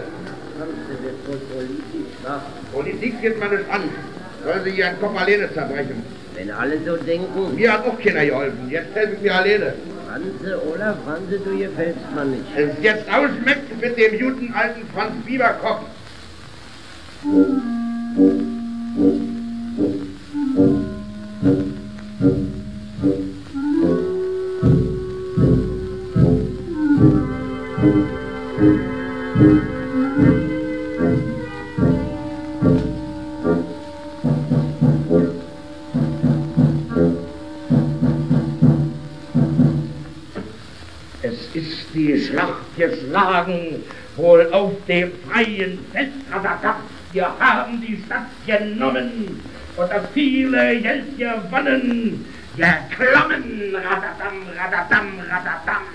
Politik geht man nicht an. Soll sie ihren Kopf alleine zerbrechen. Wenn alle so denken. Mir hat auch keiner geholfen. Jetzt helfe ich mir alleine. Franze, oder Franze, du gefällst man nicht. Es ist jetzt ausschmeckt mit dem guten alten Franz Bieberkopf. Es ist die Schlacht geschlagen, wohl auf dem freien Feld, Ratatapp. Wir haben die Stadt genommen und das viele Geld gewonnen. Geklommen, Ratatam, Ratatam, Ratatam.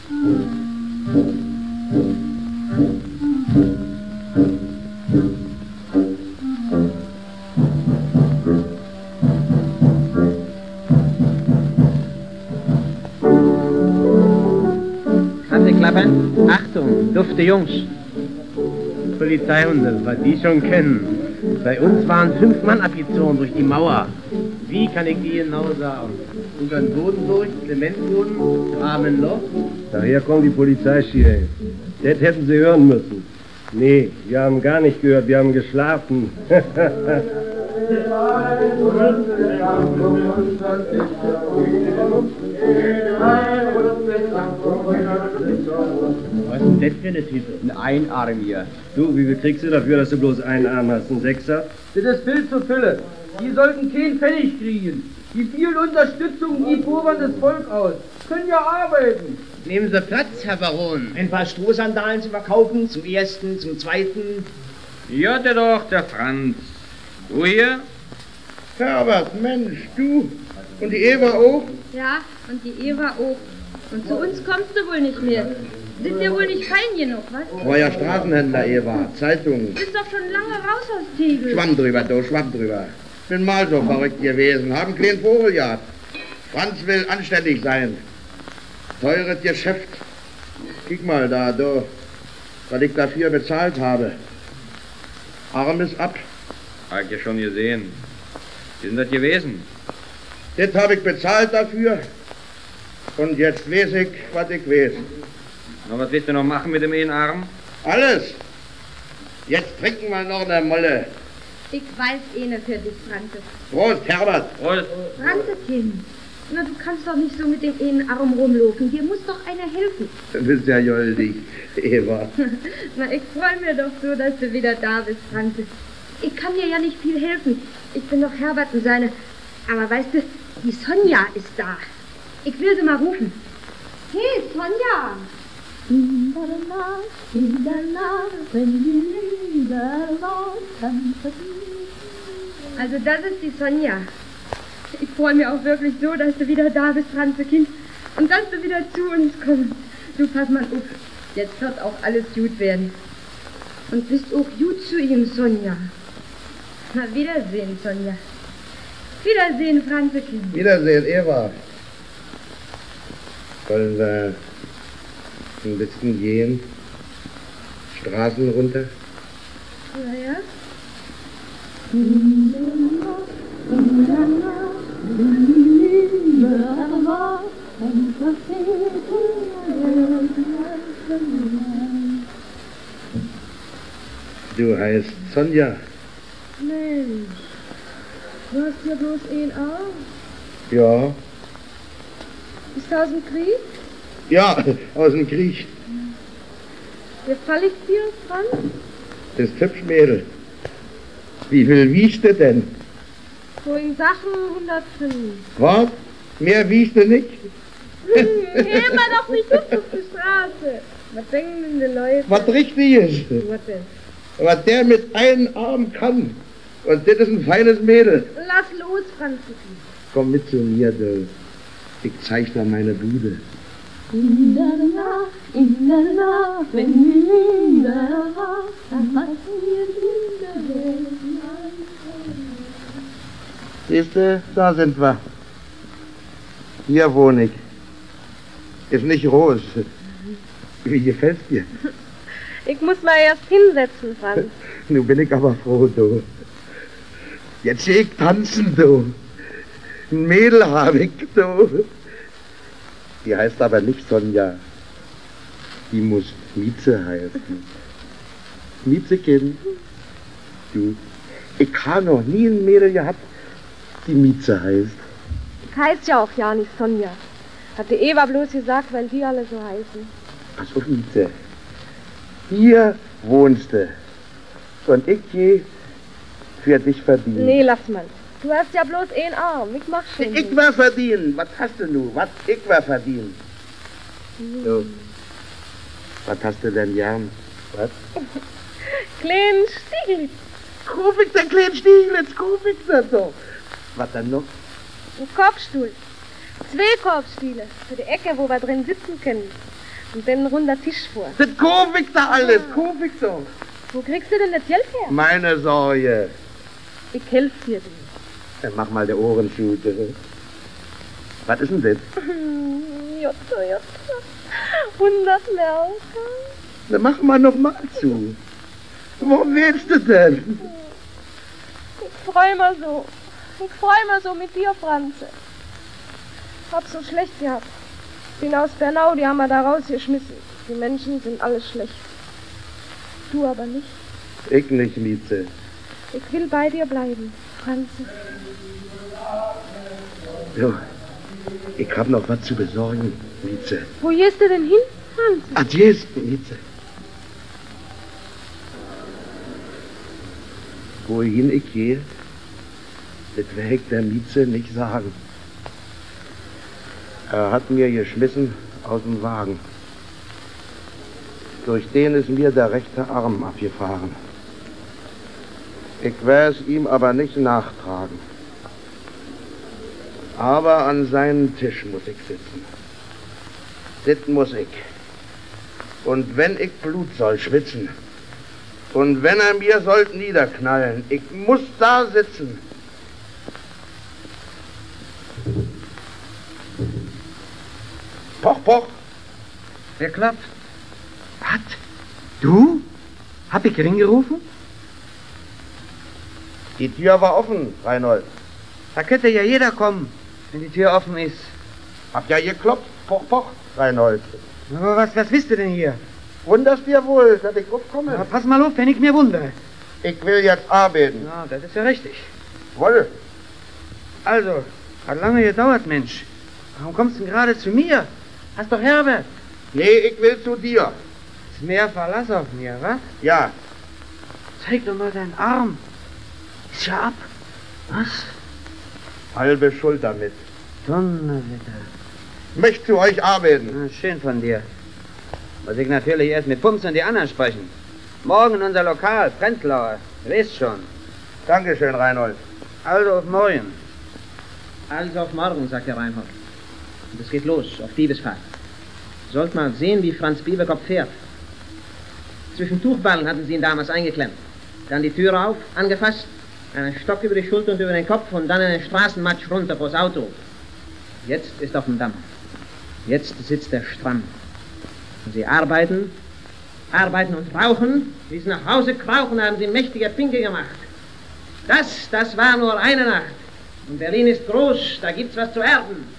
Klappern. Achtung, dufte Jungs. Polizeihunde, was die schon kennen. Bei uns waren fünf Mann abgezogen durch die Mauer. Wie kann ich die genau sagen? Unter den Boden durch, Zementboden, graben ein Loch. Daher kommt die Polizeischere. Das hätten sie hören müssen. Nee, wir haben gar nicht gehört, wir haben geschlafen. Was ist denn das für eine Type? Ein Einarmiger. Du, wie viel kriegst du dafür, dass du bloß einen Arm hast? Ein Sechser? Das ist viel zu Fülle. Die sollten keinen Pfennig kriegen. Die viel Unterstützung gibt purbern das Volk aus. Können ja arbeiten. Nehmen Sie Platz, Herr Baron. Ein paar Strohsandalen zu verkaufen, zum ersten, zum zweiten. Ja, der doch, der Franz. Du hier? Herbert, Mensch, du. Und die Eva auch? Ja, und die Eva auch. Und zu uns kommst du wohl nicht mehr. Sind wir wohl nicht fein genug, was? Treuer Straßenhändler, Eva. Zeitung. Du bist doch schon lange raus aus Tegel. Schwamm drüber, du, Schwamm drüber. Bin mal so verrückt gewesen. Haben einen kleinen Vogel gehabt. Franz will anständig sein. Teures Geschäft. Guck mal da, du. Was ich dafür bezahlt habe. Arm ist ab. Hab ich ja schon gesehen. Wie sind das gewesen? Das habe ich bezahlt dafür. Und jetzt weiß ich, was ich weiß. Na, was willst du noch machen mit dem einen Arm? Alles. Jetzt trinken wir noch eine Molle. Ich weiß eh nicht für dich, Franze. Prost, Herbert. Prost. Franzechen, na, du kannst doch nicht so mit dem einen Arm rumlaufen. Dir muss doch einer helfen. Du bist ja joldig, Eva. Na, ich freue mich doch so, dass du wieder da bist, Franze. Ich kann dir ja nicht viel helfen. Ich bin doch Herbert und seine... Aber weißt du, die Sonja ist da. Ich will sie mal rufen. Hey, Sonja! In der Nacht, in der Nacht, wenn die Liebe war, tanzen. Also das ist die Sonja. Ich freue mich auch wirklich so, dass du wieder da bist, Franzekind. Und dass du wieder zu uns kommst. Du, pass mal auf. Jetzt wird auch alles gut werden. Und bist auch gut zu ihm, Sonja. Na, Wiedersehen, Sonja. Wiedersehen, Franzekind. Wiedersehen, Eva. Wollen wir ein bisschen gehen? Straßen runter? Na ja. In der Nacht, in der Nacht, wenn die Liebe erwacht, Du heißt Sonja. Mensch, du hast ja bloß ein Arm. Ja. Bist du aus dem Krieg? Ja, aus dem Krieg. Gefall ich dir, Franz? Das ist hübsch, Mädel. Wie viel wiegst du denn? So in Sachen hundertfünf. Was? Mehr wiegst du nicht? Hm, geh mal doch nicht hübsch auf die Straße. Was denken denn die Leute? Was richtig ist. Was denn? Was der mit einem Arm kann. Und das ist ein feines Mädel. Lass los, Franzi. Komm mit zu mir, du. Ich zeig dir meine Bude. In der Nacht, in der Nacht, wenn die Linde erwacht, dann machen wir in der Welt Siehst du, da sind wir. Hier wohne ich. Ist nicht groß. Wie gefällt's dir? Ich muss mal erst hinsetzen, Franz. Nun bin ich aber froh, du. Jetzt geh ich tanzen, du. Ein Mädel habe ich, du. Die heißt aber nicht Sonja. Die muss Mieze heißen. Miezekind. Du, ich habe noch nie ein Mädel gehabt, die Mieze heißt. Ich heiß ja auch ja nicht Sonja. Hat die Eva bloß gesagt, weil die alle so heißen. Pass auf, Mieze. Hier wohnst du. Und ich geh für dich verdienen. Nee, lass mal. Du hast ja bloß einen Arm. Ich mach schon. Ich war verdienen. Was hast du nun? Was? Ich war verdienen. Hm. So. Was hast du denn gern? Was? Kleinen Stieglitz. Kauf ich den kleinen Stieglitz? Kauf ich das doch. Was dann noch? Ein Korbstuhl. Zwei Korbstühle. Für die Ecke, wo wir drin sitzen können. Und dann ein runder Tisch vor. Das kauf ich da alles. Kauf ich doch. Wo kriegst du denn das Geld her? Meine Sorge. Ich helf dir. Dann mach mal die Ohren zu. Was ist denn das? Jutta, Jutta. hundert Märkte. Dann mach mal noch mal zu. Wo willst du denn? Ich freu mal so. Ich freu mal so mit dir, Franze. Hab so schlecht gehabt. Bin aus Bernau, die haben wir da rausgeschmissen. Die Menschen sind alle schlecht. Du aber nicht. Ich nicht, Mieze. Ich will bei dir bleiben, Franze. Jo, ich hab noch was zu besorgen, Mieze. Wo gehst du denn hin, Franze? Adieu, Mieze. Wohin ich gehe, das werde ich der Mieze nicht sagen. Er hat mir geschmissen aus dem Wagen. Durch den ist mir der rechte Arm abgefahren. Ich werde es ihm aber nicht nachtragen. Aber an seinem Tisch muss ich sitzen. Sitzen muss ich. Und wenn ich Blut soll schwitzen, und wenn er mir sollt niederknallen, ich muss da sitzen. Poch, poch. Wer klopft? Was? Du? Hab ich reingerufen? Die Tür war offen, Reinhold. Da könnte ja jeder kommen, wenn die Tür offen ist. Hab ja geklopft. Poch, poch, Reinhold. Aber was, was bist du denn hier? Wunderst dir wohl, dass ich aufkomme? Na, pass mal auf, wenn ich mir wundere. Ich will jetzt arbeiten. Na, das ist ja richtig. Wolle. Also, hat lange gedauert, Mensch. Warum kommst du denn gerade zu mir? Hast doch Herbert. Nee, ich will zu dir. Ist mehr Verlass auf mir, was? Ja. Zeig doch mal deinen Arm. Ist ja ab. Was? Halbe Schulter mit. Donnerwetter. Möcht zu euch arbeiten. Na, schön von dir. Muss ich natürlich erst mit Pumps und die anderen sprechen. Morgen in unser Lokal, Prenzlauer. Du weißt schon. Dankeschön, Reinhold. Also auf morgen. Also auf morgen, sagt der Reinhold. Und es geht los, auf Diebesfahrt. Sollt mal sehen, wie Franz Bieberkopf fährt. Zwischen Tuchballen hatten sie ihn damals eingeklemmt. Dann die Türe auf, angefasst, einen Stock über die Schulter und über den Kopf und dann einen Straßenmatsch runter vors Auto. Jetzt ist auf dem Damm. Jetzt sitzt er stramm. Und sie arbeiten, arbeiten und rauchen. Wie sie nach Hause krauchen, haben sie mächtige Pinke gemacht. Das, das war nur eine Nacht. Und Berlin ist groß, da gibt's was zu erben.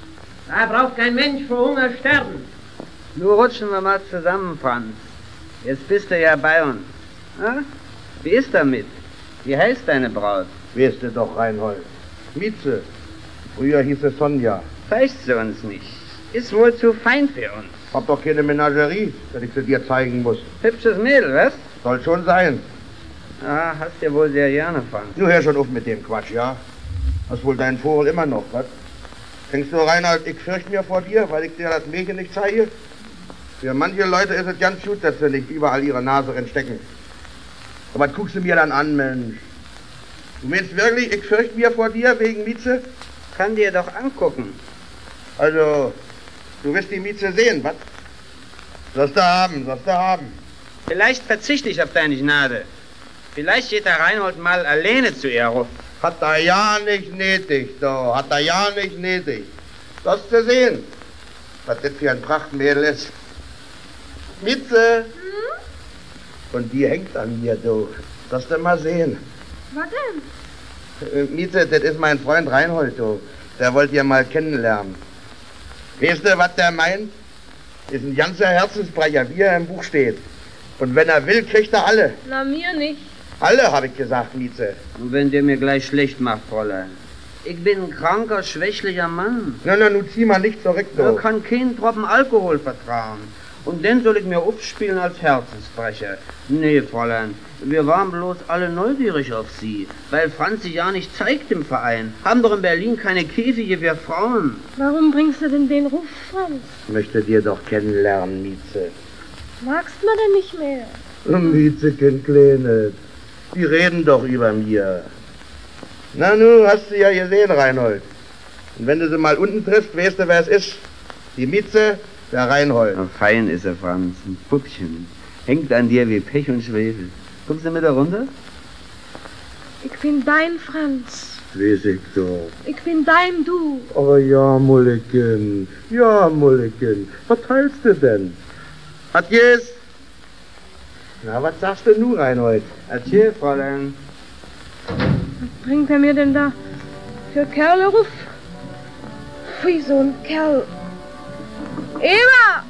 Da braucht kein Mensch vor Hunger sterben. Nun rutschen wir mal zusammen, Franz. Jetzt bist du ja bei uns. Hm? Wie ist damit? Wie heißt deine Braut? Weißt du doch, Reinhold. Mieze. Früher hieß es Sonja. Zeigst du uns nicht. Ist wohl zu fein für uns. Hab doch keine Menagerie, dass ich sie dir zeigen muss. Hübsches Mädel, was? Soll schon sein. Ah, hast du wohl sehr gerne, Franz. Du hör schon auf mit dem Quatsch, ja? Hast wohl deinen Vogel immer noch, was? Denkst du, Reinhard, ich fürchte mir vor dir, weil ich dir das Mädchen nicht zeige? Für manche Leute ist es ganz gut, dass sie nicht überall ihre Nase reinstecken. Aber was guckst du mir dann an, Mensch? Du meinst wirklich, ich fürchte mir vor dir wegen Mieze? Kann dir doch angucken. Also, du wirst die Mieze sehen, was? Sollst du haben, sollst du haben. Vielleicht verzichte ich auf deine Gnade. Vielleicht geht der Reinhold mal alleine zu ihr ruf. Hat er ja nicht nötig, so. Hat er ja nicht nötig. Sollst du sehen, was das für ein Prachtmädel ist. Mieze! Hm? Und die hängt an mir, du. Sollst du mal sehen. Was denn? Äh, Mieze, das ist mein Freund Reinhold, du. Der wollt ihr mal kennenlernen. Weißt du, was der meint? Ist ein ganzer Herzensbrecher, wie er im Buch steht. Und wenn er will, kriegt er alle. Na, mir nicht. Alle, habe ich gesagt, Mieze. Und wenn der mir gleich schlecht macht, Fräulein. Ich bin ein kranker, schwächlicher Mann. Na, na, nun zieh mal nicht zurück, du. Ich kann keinen Tropfen Alkohol vertragen. Und den soll ich mir aufspielen als Herzensbrecher. Nee, Fräulein, wir waren bloß alle neugierig auf Sie, weil Franz sich ja nicht zeigt im Verein. Haben doch in Berlin keine Käfige für Frauen. Warum bringst du denn den Ruf, Franz? Ich möchte dir doch kennenlernen, Mieze. Magst du denn nicht mehr? Oh, Mieze, Kind Kleines. Die reden doch über mir. Na nu, hast du ja gesehen, Reinhold. Und wenn du sie mal unten triffst, weißt du, wer es ist. Die Mieze, der Reinhold. Na, fein ist er, Franz. Ein Puppchen. Hängt an dir wie Pech und Schwefel. Kommst du mit da runter? Ich bin dein Franz. Weiß ich doch. Ich bin dein Du. Aber ja, Mulleken. Ja, Mulleken. Was teilst du denn? Adies. Na, was sagst du nun, Reinhold? Adieu, Fräulein. Was bringt er mir denn da für Kerle ruf? Pfui, so ein Kerl. Eva!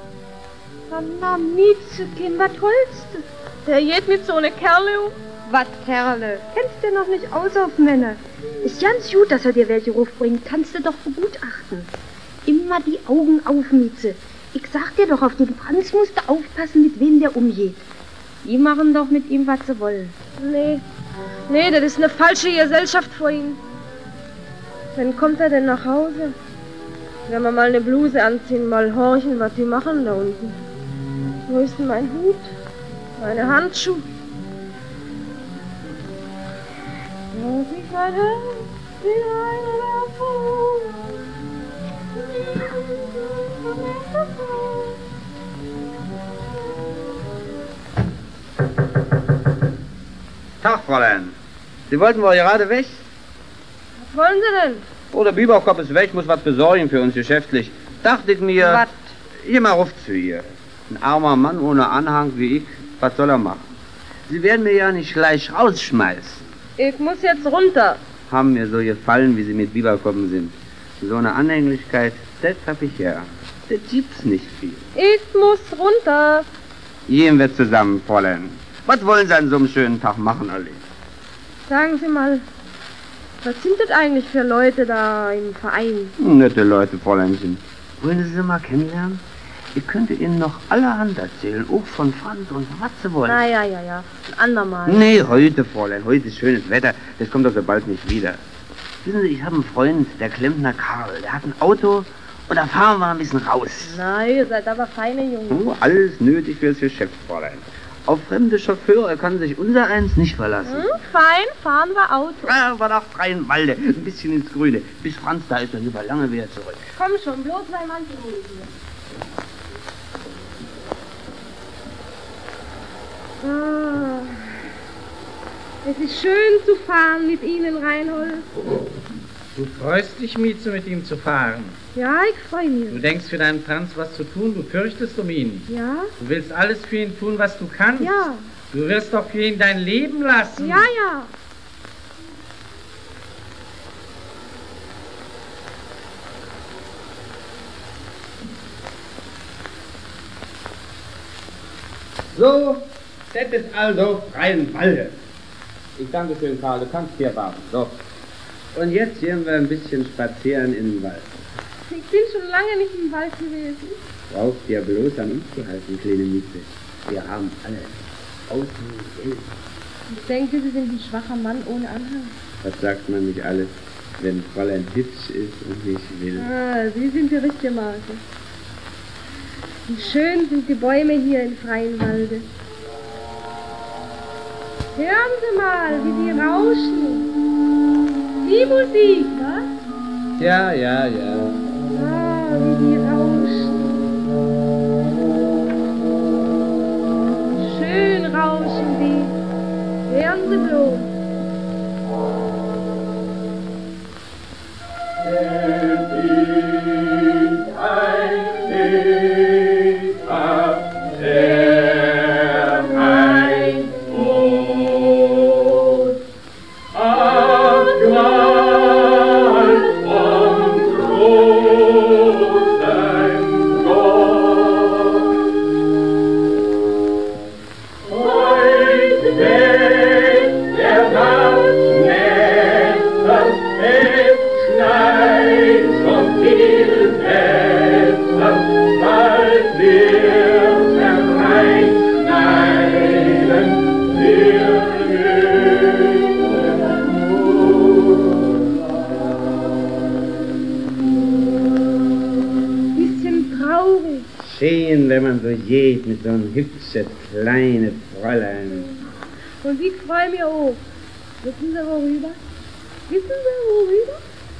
Na, Miezekin, was holst du? Der geht mit so ne Kerle um. Was Kerle? Kennst du noch nicht aus auf Männer? Ist ganz gut, dass er dir welche rufbringt. Kannst du doch begutachten. Immer die Augen auf, Mieze. Ich sag dir doch, auf den Franz musst du aufpassen, mit wem der umgeht. Die machen doch mit ihm, was sie wollen. Nee, nee, das ist eine falsche Gesellschaft vor ihm. Wann kommt er denn nach Hause? Wenn wir mal eine Bluse anziehen, mal horchen, was die machen da unten. Wo ist denn mein Hut? Meine Handschuhe? Lass mich mein Herz in einer Tag, Fräulein. Sie wollten wohl gerade weg? Was wollen Sie denn? Oh, der Biberkopf ist weg, muss was besorgen für uns geschäftlich. Dachte ich mir... Was? Geh mal ruf zu ihr. Ein armer Mann ohne Anhang wie ich, was soll er machen? Sie werden mir ja nicht gleich rausschmeißen. Ich muss jetzt runter. Haben mir so gefallen, wie Sie mit Biberkoppen sind. So eine Anhänglichkeit, das hab ich ja. Das gibt's nicht viel. Ich muss runter. Gehen wir zusammen, Fräulein. Was wollen Sie an so einem schönen Tag machen, alle? Sagen Sie mal, was sind das eigentlich für Leute da im Verein? Nette Leute, Fräulein sind. Wollen Sie sie mal kennenlernen? Ich könnte Ihnen noch allerhand erzählen, auch von Franz und was Sie wollen. Na ja, ja, ja, ein andermal. Nee, heute, Fräulein, heute ist schönes Wetter, das kommt doch so bald nicht wieder. Wissen Sie, ich habe einen Freund, der Klempner Karl, der hat ein Auto und da fahren wir ein bisschen raus. Na, ihr seid aber feine Jungs. Oh, alles nötig fürs Geschäft, Fräulein. Auf fremde Chauffeure kann sich unser eins nicht verlassen. Hm, fein, fahren wir Auto. Ja, war nach freien Walde, ein bisschen ins Grüne. Bis Franz da ist, dann über lange wieder zurück. Komm schon, bloß sei Mantel holen. Ah, es ist schön zu fahren mit Ihnen, Reinhold. Du freust dich, Mieze, mit ihm zu fahren. Ja, ich freue mich. Du denkst für deinen Franz was zu tun, du fürchtest um ihn. Ja? Du willst alles für ihn tun, was du kannst. Ja. Du wirst doch für ihn dein Leben lassen. Ja, ja. So, das ist also Freienwalde. Ich danke schön, Karl, du kannst hier warten. So. Und jetzt gehen wir ein bisschen spazieren in den Wald. Ich bin schon lange nicht im Wald gewesen. Brauchst ja bloß an uns zu halten, kleine Mieze. Wir haben alle außen Geld. Ich denke, Sie sind ein schwacher Mann ohne Anhang. Das sagt man nicht alles, wenn Fräulein hübsch ist und nicht will. Ah, Sie sind die richtige Marke. Wie schön sind die Bäume hier im freien Walde. Hören Sie mal, wie die rauschen. Die Musik, was? Ja, ja, ja. Ah, wie die rauschen. Schön rauschen die. Hören Sie bloß. Wenn man so geht mit so einem hübschen kleinen Fräulein. Und ich freue mich auch. Wissen Sie worüber? Wissen Sie worüber?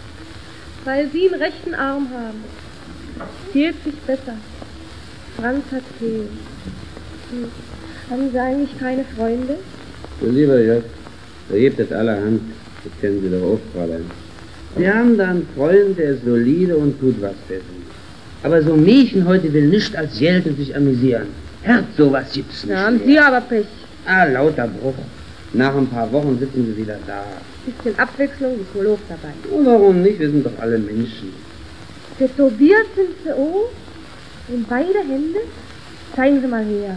Weil Sie einen rechten Arm haben. Fühlt sich besser. Franz hat Fehl. Hm. Haben Sie eigentlich keine Freunde? Du lieber Jörg, da gibt es allerhand. Das kennen Sie doch auch, Fräulein. Sie haben da einen Freund, der ist solide und tut was für Sie. Aber so ein Mädchen heute will nicht als Geld und sich amüsieren. Hört, sowas gibt's nicht. Da haben Sie aber Pech. Ah, lauter Bruch. Nach ein paar Wochen sitzen Sie wieder da. Bisschen Abwechslung ist wohl auch dabei. Oh, warum nicht? Wir sind doch alle Menschen. Tätowiert sind Sie auch? In beide Hände? Zeigen Sie mal her.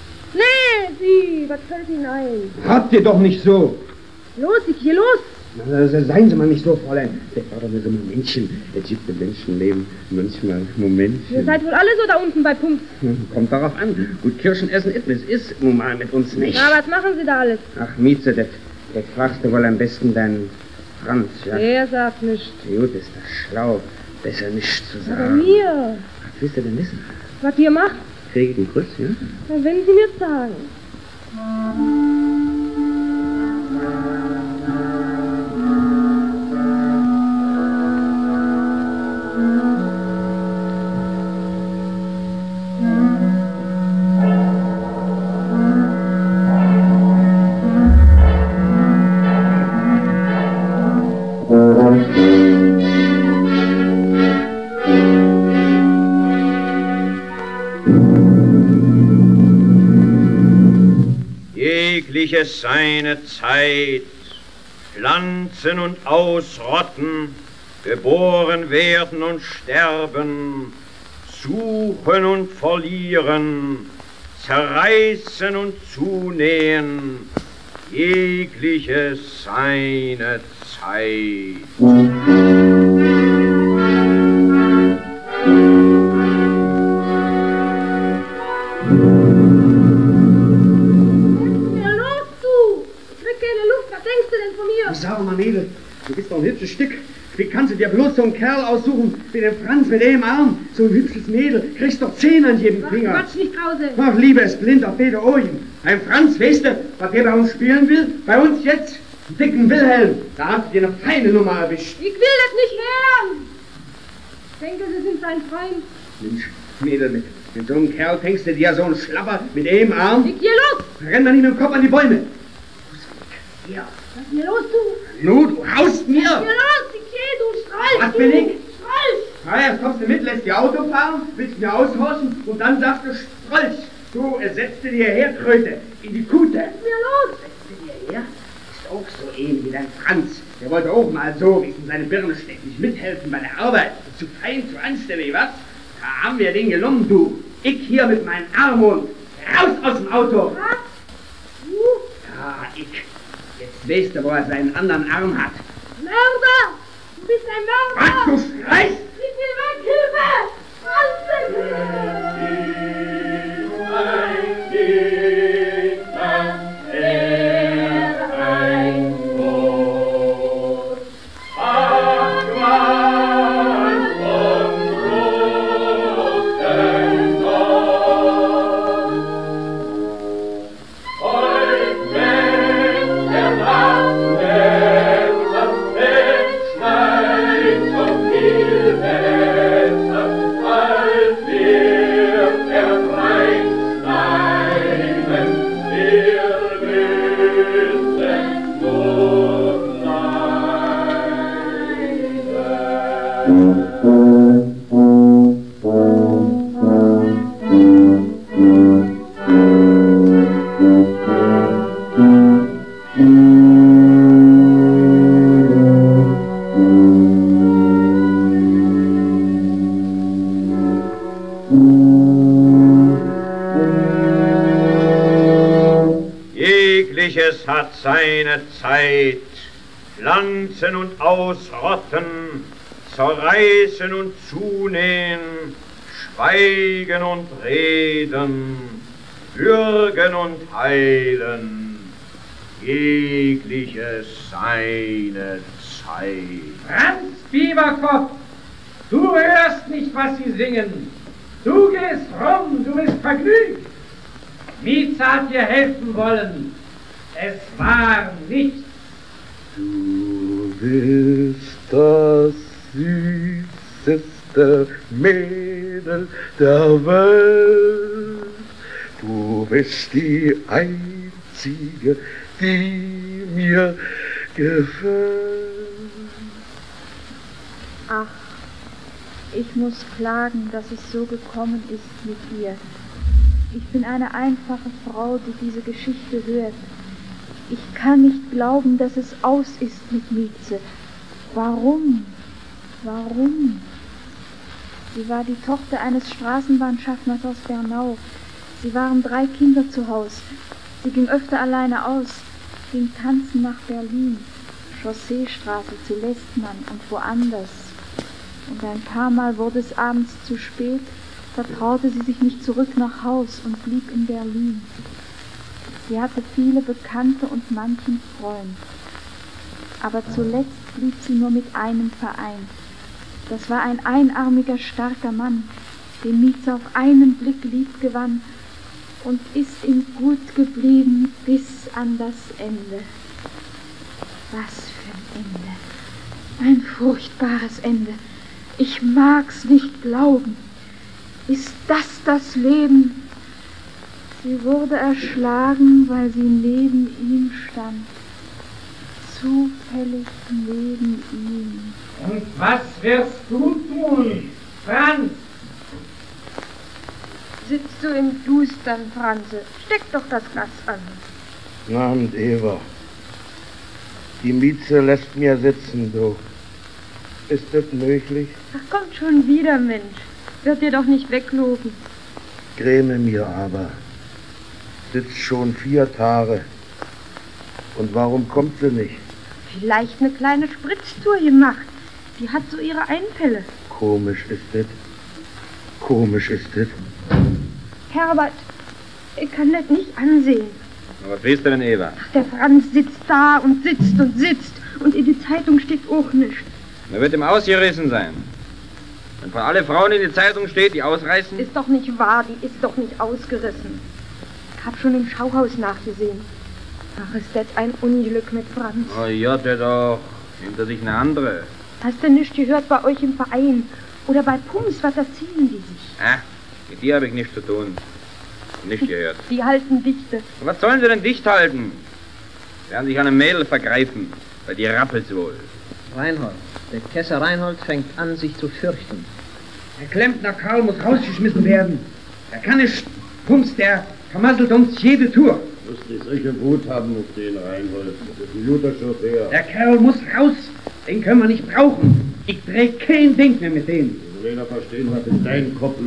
Nee, Sie, was fällt Ihnen ein? Habt ihr doch nicht so. Los, ich gehe los. Na, seien Sie mal nicht so, Fräulein. Das war doch nur so ein Momentchen. Es gibt im Menschenleben manchmal Momentchen. Ihr seid wohl alle so da unten bei Punkt. Hm, kommt darauf an. Gut, Kirschen essen etwas ist nun mal mit uns nicht. Na, was machen Sie da alles? Ach, Mieze, das, das fragst du wohl am besten deinen Franz, ja? Der sagt nichts. Gut, ist das schlau. Besser nichts zu sagen. Aber mir. Was willst du denn wissen? Was ihr macht? Krieg ich einen Kuss, ja? Na, wenn Sie mir sagen. Jegliches seine Zeit, pflanzen und ausrotten, geboren werden und sterben, suchen und verlieren, zerreißen und zunähen, jegliches seine Zeit. Sag mal, Mädel, du bist doch ein hübsches Stück. Wie kannst du dir bloß so einen Kerl aussuchen wie den Franz mit dem Arm? So ein hübsches Mädel, kriegst doch zehn an jedem Ach, Finger. Quatsch nicht, Krause. Ach, lieber ist blind auf beide Augen. Ein Franz, weißt du, was der bei uns spielen will? Bei uns jetzt? Einen dicken Wilhelm. Da hast du dir eine feine Nummer erwischt. Ich will das nicht hören. Ich denke, Sie sind sein Freund. Mensch, Mädel, mit, mit so einem Kerl fängst du dir so einen Schlapper mit einem Arm. Ich geh los. Renn doch nicht mit dem Kopf an die Bäume. Ja. Was ist mir los, du? Nu, du haust mir! Was ist mir los? Ich geh, du Strolch! Was bin ich? Strolch! Na, jetzt kommst du mit, lässt die Auto fahren, willst mir aushorchen und dann sagst du Strolch. Du ersetzt dir her, Kröte, in die Kute. Was ist mir los? Setzt dir her? Ist auch so ähnlich wie dein Franz. Der wollte auch mal so, wie es in seine Birne steckt, nicht mithelfen bei der Arbeit. Zu fein, zu anständig, was? Da haben wir den genommen, du. Ich hier mit meinem Armund. Raus aus dem Auto! Was? Ja, ich. Jetzt weißt du, wo er seinen anderen Arm hat. Mörder! Du bist ein Mörder! Was, du schreist? Ich will weg, Hilfe! Jegliches hat seine Zeit, pflanzen und ausrotten, zerreißen und zunähen, schweigen und reden, würgen und heilen, jegliches seine Zeit. Franz Biberkopf, du hörst nicht, was sie singen. Du gehst rum, du bist vergnügt. Mieze hat dir helfen wollen. Es war nichts. Du bist das süßeste Mädel der Welt. Du bist die einzige, die mir gefällt. Ach, ich muss klagen, dass es so gekommen ist mit ihr. Ich bin eine einfache Frau, die diese Geschichte hört. Ich kann nicht glauben, dass es aus ist mit Mieze. Warum? Warum? Sie war die Tochter eines Straßenbahnschaffners aus Bernau. Sie waren drei Kinder zu Haus. Sie ging öfter alleine aus, ging tanzen nach Berlin, Chausseestraße zu Lestmann und woanders. Und ein paar Mal wurde es abends zu spät, da traute sie sich nicht zurück nach Haus und blieb in Berlin. Sie hatte viele Bekannte und manchen Freund. Aber zuletzt blieb sie nur mit einem vereint. Das war ein einarmiger, starker Mann, den Mieze auf einen Blick lieb gewann und ist ihm gut geblieben bis an das Ende. Was für ein Ende! Ein furchtbares Ende. Ich mag's nicht glauben. Ist das das Leben? Sie wurde erschlagen, weil sie neben ihm stand. Zufällig neben ihm. Und was wirst du tun, Franz? Sitzt du im Dustern, Franze? Steck doch das Gas an. Guten Abend, Eva. Die Mieze lässt mir sitzen, du. Ist das möglich? Ach, kommt schon wieder, Mensch. Wird dir doch nicht wegloben. Gräme mir aber. Sitzt schon vier Tage. Und warum kommt sie nicht? Vielleicht eine kleine Spritztour gemacht. Die hat so ihre Einfälle. Komisch ist das. Komisch ist das. Herbert, ich kann das nicht ansehen. Na, was willst du denn, Eva? Ach, der Franz sitzt da und sitzt und sitzt. Und in die Zeitung steht auch nichts. Er wird ihm ausgerissen sein. Wenn von alle Frauen in die Zeitung steht, die ausreißen... Ist doch nicht wahr, die ist doch nicht ausgerissen. Ich hab schon im Schauhaus nachgesehen. Ach, ist das ein Unglück mit Franz. Oh ja, der doch. Nimmt er sich eine andere. Hast du nichts gehört bei euch im Verein? Oder bei Pums, was erzählen die sich? Ah, mit dir habe ich nichts zu tun. Nicht gehört. Die halten dichte. Was sollen sie denn dicht halten? Sie werden sich an einem Mädel vergreifen, weil die rappelt's wohl. Reinhold, der Kessel Reinhold fängt an, sich zu fürchten. Der Klempner Karl muss rausgeschmissen werden. Der kann nicht. Pumps, der vermasselt uns jede Tour. Musst nicht solche Wut haben auf den Reinhold. Das ist ein guter Chauffeur. Der Kerl muss raus. Den können wir nicht brauchen. Ich dreh kein Ding mehr mit dem. Ich will doch verstehen, was in deinem Kopf los ist.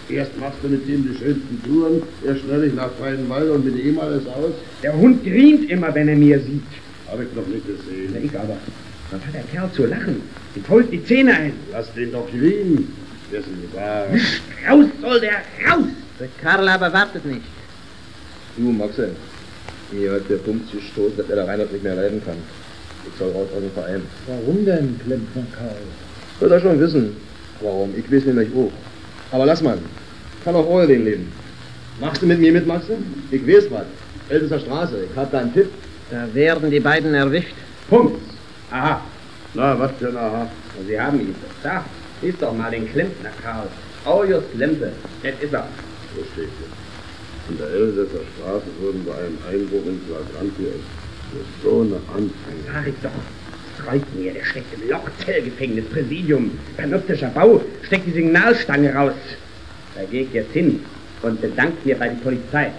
Erst machst du mit ihm die schönsten Touren, erst schnell ich nach freien Wald und mit ihm alles aus. Der Hund grient immer, wenn er mir sieht. Hab ich noch nicht gesehen. Na, ich aber. Was hat der Kerl zu lachen? Die holt die Zähne ein. Lass den doch grien. Der ist nicht wahr. Raus soll der, raus! Der Karl aber wartet nicht. Du, Maxe, mir hat der Punkt gestoßen, dass er der Reinhard nicht mehr leiden kann. Ich soll raus aus dem Verein. Warum denn, Klempner Karl? Wird er schon wissen, warum. Ich weiß nämlich auch. Aber lass mal. Kann auch ohne den leben. Machst du mit mir mit, Maxe? Ich weiß was. Ältester Straße. Ich hab da einen Tipp. Da werden die beiden erwischt. Punkt. Aha. Na, was für ein Aha? Sie haben ihn. Da, siehst doch mal den Klempner Karl. Aujus Lempe. Das ist er. So steht hier. In der Elsässer Straße wurden bei einem Einbruch in Flagranti so eine Anfänge. Sag ich doch. Freut mir, der steckt im Lochzellgefängnis, Präsidium. Vernünftiger Bau, steckt die Signalstange raus. Da geh ich jetzt hin und bedankt mir bei der Polizei.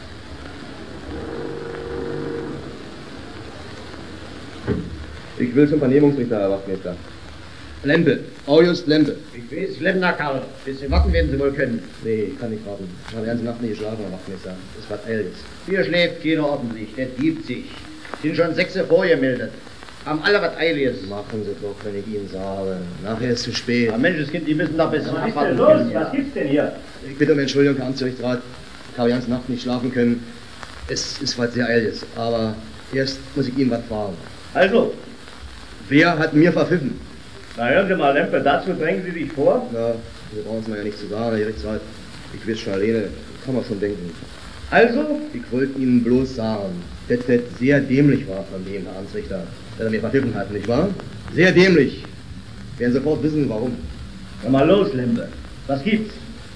Ich will zum Vernehmungsrichter, Herr Wachtmeister. Lempe, Aujust Lempe. Ich weiß, Lemner Karl. Bisschen warten werden Sie wohl können. Nee, ich kann nicht warten. Ich habe die ganze Nacht nicht geschlafen, Herr Wachtmeister. Das war Elvis. Hier schläft keiner ordentlich, der gibt sich. Sind schon sechs vorgemeldet. Haben alle was Eiliges. Machen Sie doch, wenn ich Ihnen sage. Nachher ist es zu spät. Ja, Menschenskind, die müssen doch besser Was ist abwarten denn los? können, ja. Was gibt's denn hier? Ich bitte um Entschuldigung, Herr Amtsgerichtsrat. Ich habe die ganze Nacht nicht schlafen können. Es ist was sehr Eiliges. Aber erst muss ich Ihnen was fragen. Also? Wer hat mir verpfiffen? Na hören Sie mal, Lempe, dazu drängen Sie sich vor? Na, wir brauchen es mir ja nicht zu sagen, Herr Gerichtsrat. Ich weiß schon alleine, kann man schon denken. Also? Ich wollte Ihnen bloß sagen, dass das sehr dämlich war von dem Herr Amtsrichter, der mir verpfiffen hat, nicht wahr? Sehr dämlich. Wir werden sofort wissen, warum. Na mal los, Lempe. Was gibt's?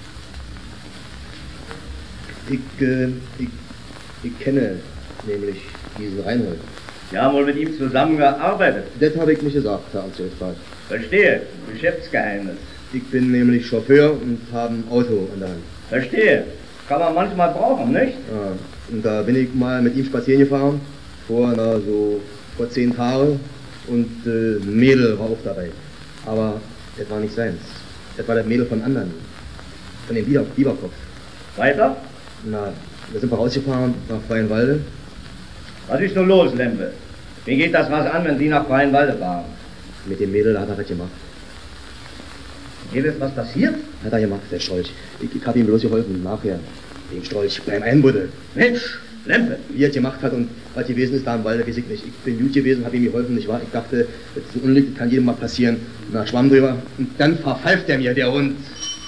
Ich, äh, ich, ich kenne nämlich diesen Reinhold. Sie haben wohl mit ihm zusammengearbeitet. Das habe ich nicht gesagt, Herr Amtsgerichtsrat. Verstehe. Geschäftsgeheimnis. Ich bin nämlich Chauffeur und habe ein Auto an der Hand. Verstehe. Kann man manchmal brauchen, nicht? Ja, und da bin ich mal mit ihm spazieren gefahren, vor, na, so, vor zehn Tagen, und äh, ein Mädel war auch dabei. Aber das war nicht seins. Das war das Mädel von anderen. Von dem Biber, Biberkopf. Weiter? Na, da sind wir rausgefahren nach Freienwalde. Was ist nun los, Lempe? Wie geht das was an, wenn Sie nach Freienwalde fahren? Mit dem Mädel hat er was gemacht. Hier ist was passiert? Hat er gemacht, der Strolch. Ich, ich habe ihm bloß geholfen, nachher. Den Strolch beim Einbuddel. Mensch, Lempe! Wie er es gemacht hat und was gewesen ist da im Walde, weiß ich nicht. Ich bin gut gewesen, habe ihm geholfen, nicht wahr? Ich dachte, das ist ein Unglück, das kann jedem mal passieren. Na, schwamm drüber. Und dann verpfeift er mir, der Hund.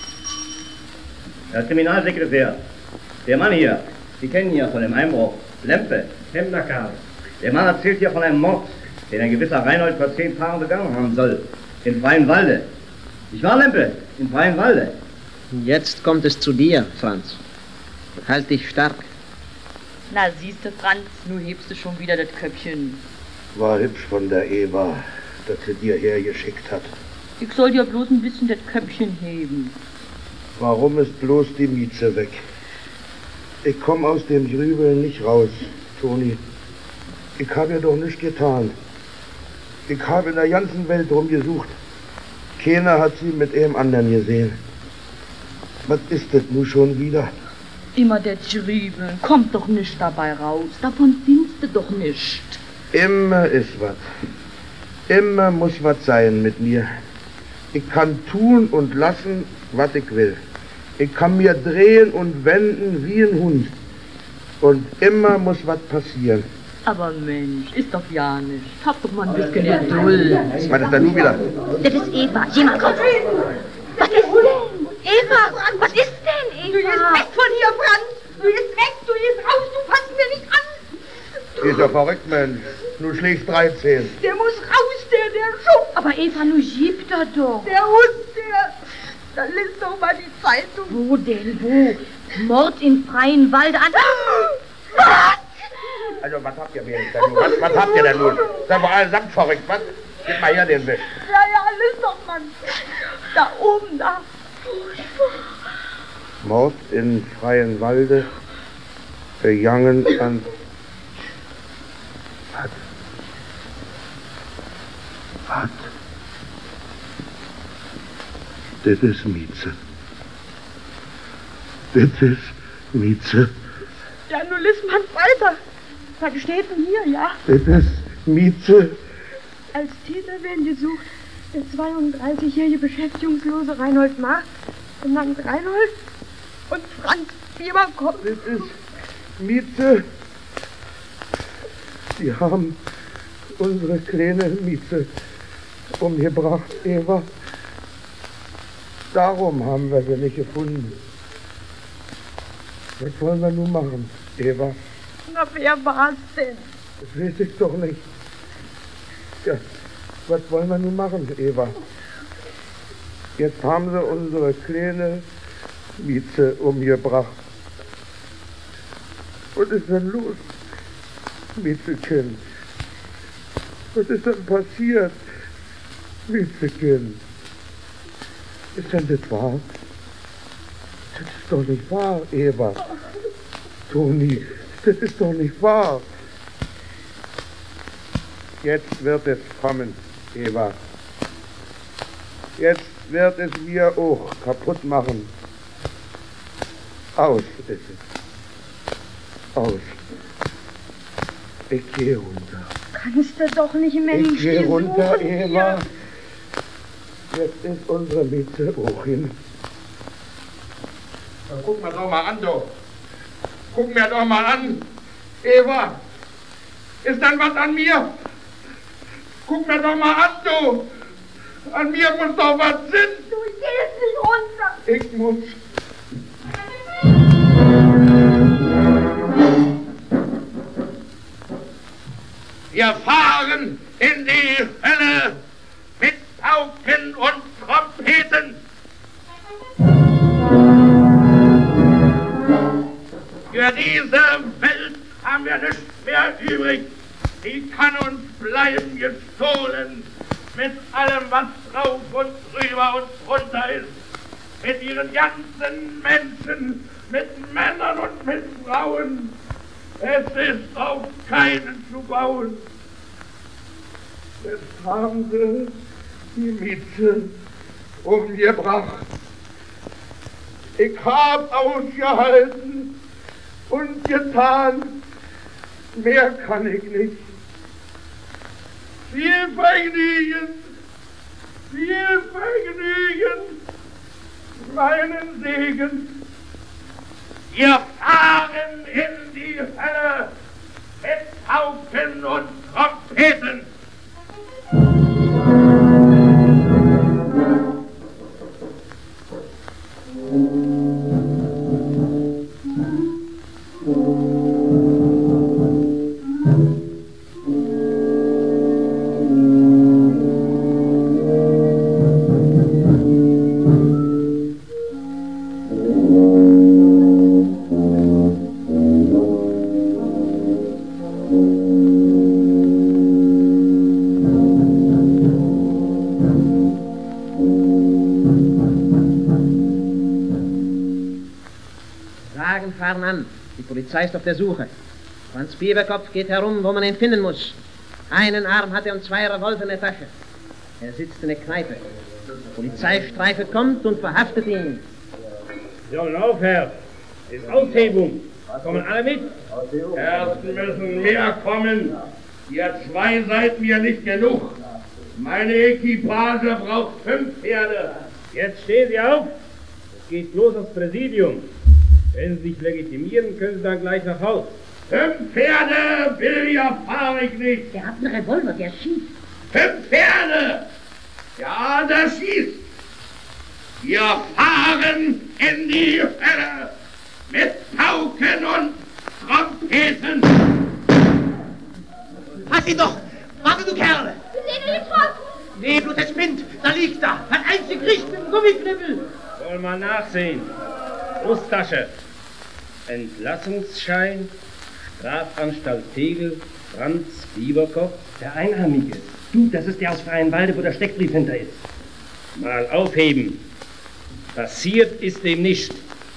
Herr Kriminalsekretär, der Mann hier, Sie kennen ihn ja von dem Einbruch. Lempe, Hemder Karl. Der Mann erzählt hier von einem Mord, den ein gewisser Reinhold vor zehn Tagen begangen haben soll. In Freienwalde. Ich war Lempe, in Freienwalde. Jetzt kommt es zu dir, Franz. Halt dich stark. Na siehste, Franz, nu hebst du schon wieder das Köpfchen. War hübsch von der Eva, dass sie dir hergeschickt hat. Ich soll dir bloß ein bisschen das Köpfchen heben. Warum ist bloß die Mieze weg? Ich komm aus dem Grübeln nicht raus, Toni. Ich habe ja doch nichts getan. Ich habe in der ganzen Welt rumgesucht. Keiner hat sie mit einem anderen gesehen. Was ist das nun schon wieder? Immer der Grübeln, kommt doch nicht dabei raus. Davon findest du doch nicht. Immer ist was. Immer muss was sein mit mir. Ich kann tun und lassen, was ich will. Ich kann mir drehen und wenden wie ein Hund. Und immer muss was passieren. Aber Mensch, ist doch ja nicht. Hab doch mal ein bisschen Geduld. Was ist da nun wieder? Das ist Eva. Geh mal raus. Was ist denn? Eva, was ist denn, Eva? Du gehst weg von hier, Franz. Du gehst weg, du gehst raus, du fasst mir nicht an. Ist ja verrückt, Mensch. Du schlägst dreizehn. Der muss raus, der, der Schuft. Aber Eva, nu gib da doch. Der Hund, der... Dann liest doch mal die Zeitung. Wo denn, wo? Mord in freien Wald an... Was? Also, was habt ihr mir denn nun? Was, was habt ihr denn nun? Seid ihr allesamt verrückt, was? Gib mal her den Wisch. Ja, ja, liest doch, Mann. Da oben, da. Mord in freien Walde, begangen an... Was? Was? Das ist Mieze. Das ist Mieze. Ja, nun lies mal weiter. Was steht denn hier, ja? Das ist Mieze. Als Titel werden gesucht der zweiunddreißigjährige beschäftigungslose Reinhold Mach, genannt Reinhold, und Franz Bieberkopf. Das ist Mieze. Sie haben unsere kleine Mieze umgebracht, Eva. Darum haben wir sie nicht gefunden. Was wollen wir nun machen, Eva? Na, wer war's denn? Das weiß ich doch nicht. Ja, was wollen wir nun machen, Eva? Jetzt haben sie unsere kleine Mieze umgebracht. Was ist denn los, Miezekind? Was ist denn passiert, Miezekind? Ist denn das wahr? Das ist doch nicht wahr, Eva. Toni, das ist doch nicht wahr. Jetzt wird es kommen, Eva. Jetzt wird es wir auch kaputt machen. Aus ist es. Aus. Ich gehe runter. Kannst du doch nicht, Mensch. Ich gehe runter, suchen Eva. hier. Jetzt ist unsere Mieze auch hin. Dann guck mir doch mal an, du. Guck mir doch mal an. Eva, ist dann was an mir? Guck mir doch mal an, du. An mir muss doch was sein. Du gehst nicht runter. Ich muss. Wir fahren in die Hölle mit Pauken und Trompeten. Für diese Welt haben wir nichts mehr übrig. Die kann uns bleiben gestohlen mit allem, was drauf und drüber und drunter ist. Mit ihren ganzen Menschen, mit Männern und mit Frauen. Es ist auf keinen zu bauen. Jetzt haben sie die Mieze umgebracht. Ich hab ausgehalten und getan. Mehr kann ich nicht. Viel Vergnügen, viel Vergnügen, meinen Segen. Wir fahren in die Hölle mit Pauken und Trompeten. Fahren an. Die Polizei ist auf der Suche. Franz Bieberkopf geht herum, wo man ihn finden muss. Einen Arm hat er und zwei Revolver in der Tasche. Er sitzt in der Kneipe. Der Polizeistreife kommt und verhaftet ihn. So, lauf, Herr. Ist Aushebung. Kommen alle mit? Erst müssen mehr kommen. Ihr zwei seid mir nicht genug. Meine Equipage braucht fünf Pferde. Jetzt stehen Sie auf. Es geht bloß aufs Präsidium. Wenn Sie sich legitimieren, können Sie dann gleich nach Haus. Fünf Pferde, billiger fahre ich nicht. Der hat einen Revolver, der schießt. Fünf Pferde! Ja, der schießt. Wir fahren in die Hölle mit Pauken und Trompeten. Fass ihn doch! Warte, du Kerl! Seht ihr getroffen? Nee, bloß der Spind! Da liegt er! Hat eins gekriegt mit dem Gummiknüppel! Soll mal nachsehen. Brusttasche. Entlassungsschein, Strafanstalt Tegel, Franz Bieberkopf. Der Einarmige. Du, das ist der aus Freienwalde, wo der Steckbrief hinter ist. Mal aufheben. Passiert ist dem nicht.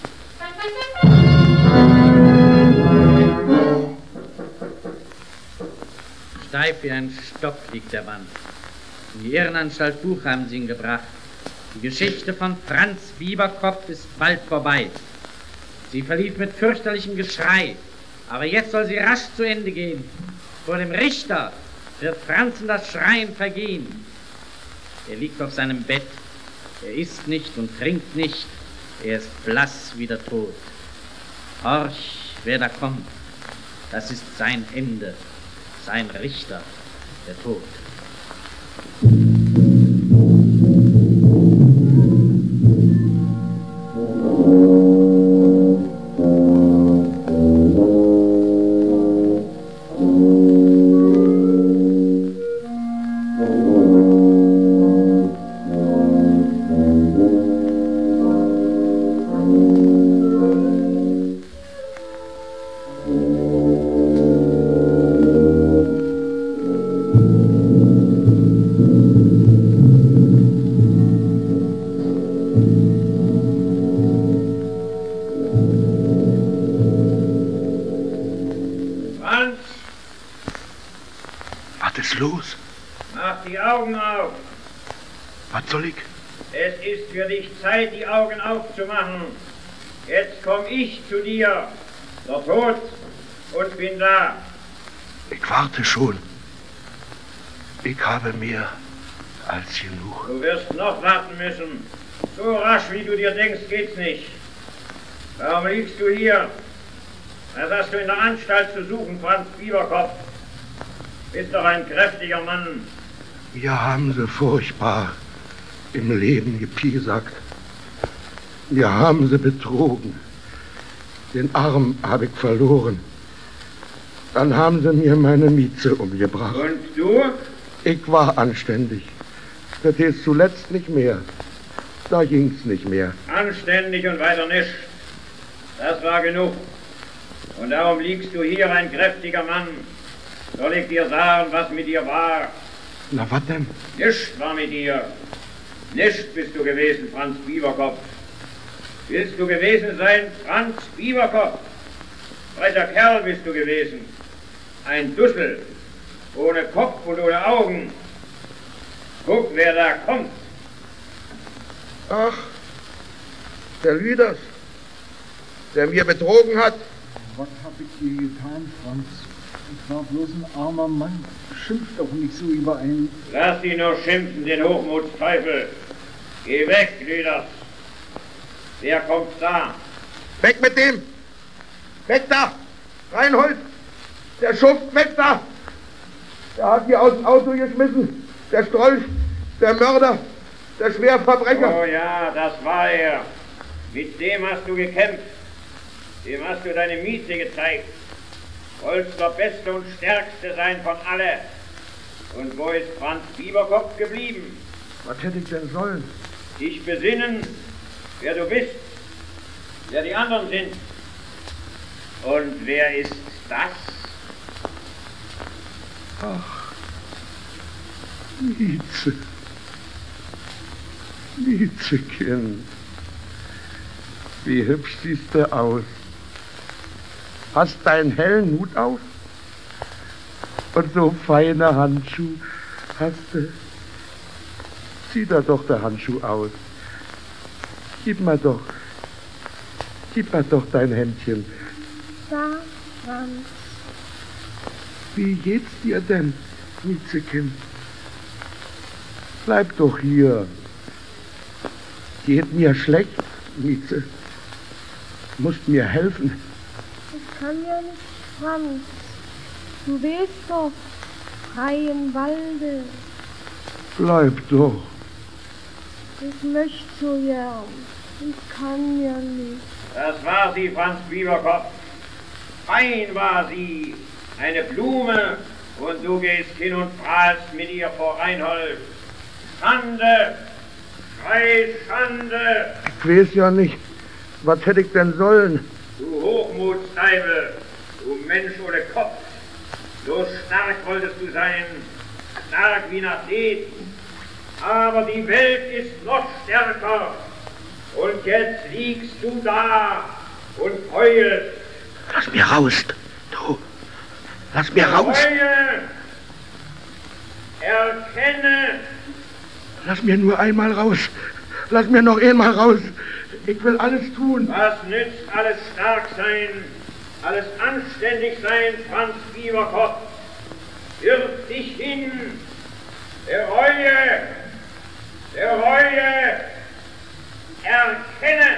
Steif wie ein Stock liegt der Mann. In die Irrenanstalt Buch haben sie ihn gebracht. Die Geschichte von Franz Bieberkopf ist bald vorbei. Sie verlief mit fürchterlichem Geschrei. Aber jetzt soll sie rasch zu Ende gehen. Vor dem Richter wird Franzen das Schreien vergehen. Er liegt auf seinem Bett. Er isst nicht und trinkt nicht. Er ist blass wie der Tod. Horch, wer da kommt. Das ist sein Ende. Sein Richter, der Tod. Zeit, die Augen aufzumachen. Jetzt komm ich zu dir, der Tod, und bin da. Ich warte schon. Ich habe mehr als genug. Du wirst noch warten müssen. So rasch, wie du dir denkst, geht's nicht. Warum liegst du hier? Was hast du in der Anstalt zu suchen, Franz Bieberkopf? Bist doch ein kräftiger Mann. Wir haben sie furchtbar im Leben gepiesackt. Wir haben sie betrogen. Den Arm habe ich verloren. Dann haben sie mir meine Mieze umgebracht. Und du? Ich war anständig. Das ist zuletzt nicht mehr. Da ging's nicht mehr. Anständig und weiter nicht. Das war genug. Und darum liegst du hier, ein kräftiger Mann. Soll ich dir sagen, was mit dir war? Na, was denn? Nichts war mit dir. Nichts bist du gewesen, Franz Bieberkopf. Willst du gewesen sein, Franz Bieberkopf? Weißer Kerl bist du gewesen. Ein Dussel, ohne Kopf und ohne Augen. Guck, wer da kommt. Ach, der Lüders, der mir betrogen hat. Was hab ich dir getan, Franz? Ich war bloß ein armer Mann. Schimpf doch nicht so über einen. Lass ihn nur schimpfen, den Hochmutsteufel. Geh weg, Lüders. Wer kommt da? Weg mit dem! Weg da! Reinhold! Der Schuft, weg da! Der hat hier aus dem Auto geschmissen. Der Strolch, der Mörder, der Schwerverbrecher. Oh ja, das war er. Mit dem hast du gekämpft. Dem hast du deine Miete gezeigt. Wolltest der Beste und Stärkste sein von alle. Und wo ist Franz Bieberkopf geblieben? Was hätte ich denn sollen? Dich besinnen, wer du bist, wer die anderen sind. Und wer ist das? Ach, Mieze. Miezekind. Wie hübsch siehst du aus. Hast deinen hellen Hut auf? Und so feine Handschuhe hast du. Zieh da doch der Handschuh aus. Gib mir doch, gib mir doch dein Händchen. Da, Franz. Wie geht's dir denn, Miezekind? Bleib doch hier. Geht mir schlecht, Mieze. Musst mir helfen. Ich kann ja nicht, Franz. Du weißt doch, frei im Walde. Bleib doch. Ich möchte so gern. Ich kann ja nicht. Das war sie, Franz Bieberkopf. Fein war sie, eine Blume, und du gehst hin und prahlst mit ihr vor Reinhold. Schande! Schrei Schande! Ich weiß ja nicht, was hätte ich denn sollen? Du Hochmutsteufel, du Mensch ohne Kopf. So stark wolltest du sein, stark wie Nathet. Aber die Welt ist noch stärker. Und jetzt liegst du da und heulst. Lass mir raus, du. Lass mir raus. Heule. Erkenne. Lass mir nur einmal raus. Lass mir noch einmal raus. Ich will alles tun. Was nützt alles stark sein, alles anständig sein, Franz Bieberkopf? Wirf dich hin, der Reue, der Reue, erkenne.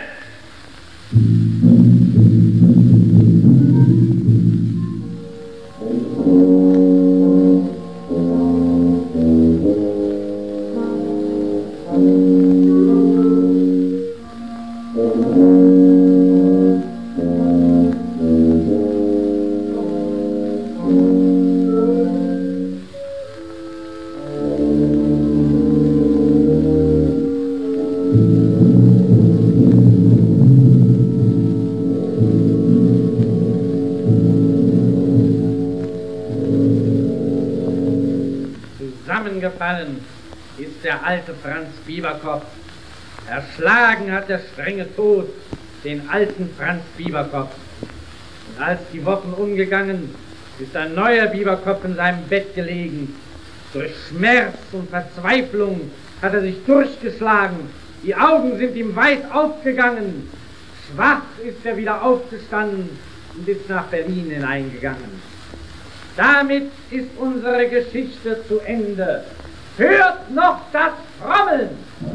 Zusammengefallen ist der alte Franz Bieberkopf. Erschlagen hat der strenge Tod den alten Franz Bieberkopf. Und als die Wochen umgegangen, ist ein neuer Bieberkopf in seinem Bett gelegen. Durch Schmerz und Verzweiflung hat er sich durchgeschlagen. Die Augen sind ihm weit aufgegangen. Schwach ist er wieder aufgestanden und ist nach Berlin hineingegangen. Damit ist unsere Geschichte zu Ende. Hört noch das Trommeln!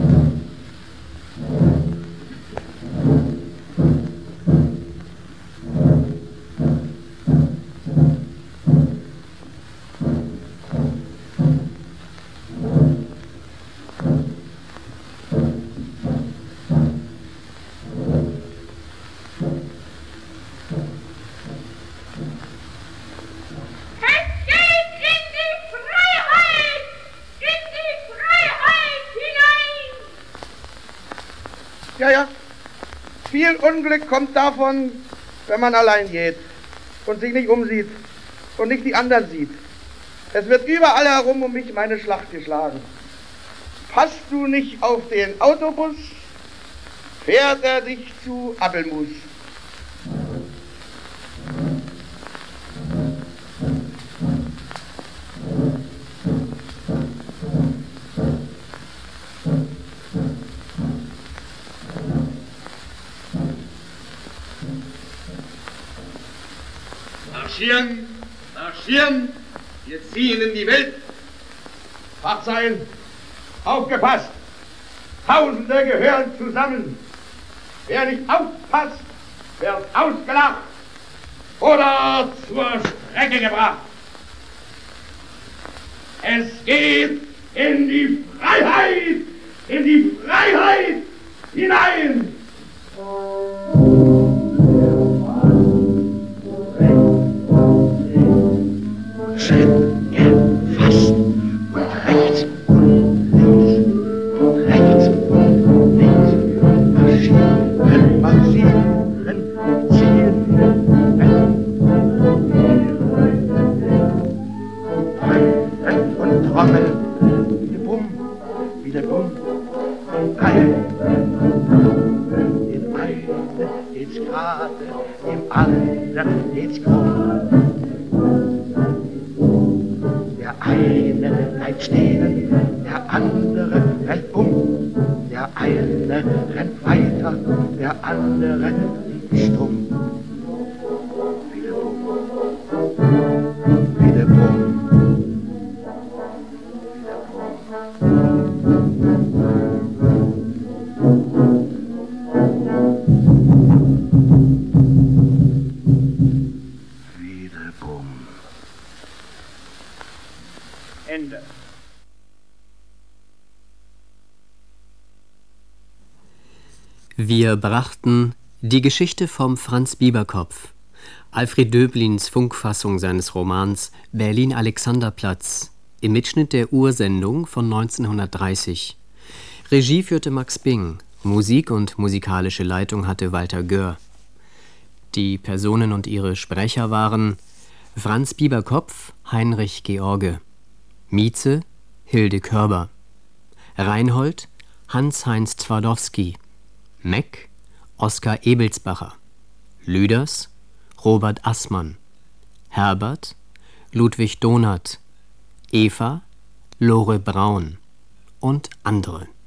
Ja, ja. Viel Unglück kommt davon, wenn man allein geht und sich nicht umsieht und nicht die anderen sieht. Es wird überall herum um mich meine Schlacht geschlagen. Passt du nicht auf den Autobus, fährt er dich zu Appelmus. Marschieren, marschieren, wir ziehen in die Welt. Wach sein, aufgepasst, Tausende gehören zusammen. Wer nicht aufpasst, wird ausgelacht oder zur Strecke gebracht. Es geht in die Freiheit, in die Freiheit hinein. Schritt erfasst und rechts und links und rechts und links marschieren, marschieren, ziehen, rennen und trommeln, wieder bumm, wieder bumm, ein, dem einen geht's gerade, dem anderen geht's krumm. Der eine bleibt stehen, der andere rennt um. Der eine rennt weiter, der andere liegt stumm. Wieder bumm, wieder bumm, wieder bumm. Ende. Wir brachten die Geschichte vom Franz Bieberkopf, Alfred Döblins Funkfassung seines Romans Berlin-Alexanderplatz, im Mitschnitt der Ursendung von neunzehnhundertdreißig. Regie führte Max Bing, Musik und musikalische Leitung hatte Walter Göhr. Die Personen und ihre Sprecher waren Franz Bieberkopf, Heinrich George, Mieze, Hilde Körber, Reinhold, Hans-Heinz Twardowski, Meck, Oskar Ebelsbacher, Lüders, Robert Assmann, Herbert, Ludwig Donath, Eva, Lore Braun und andere.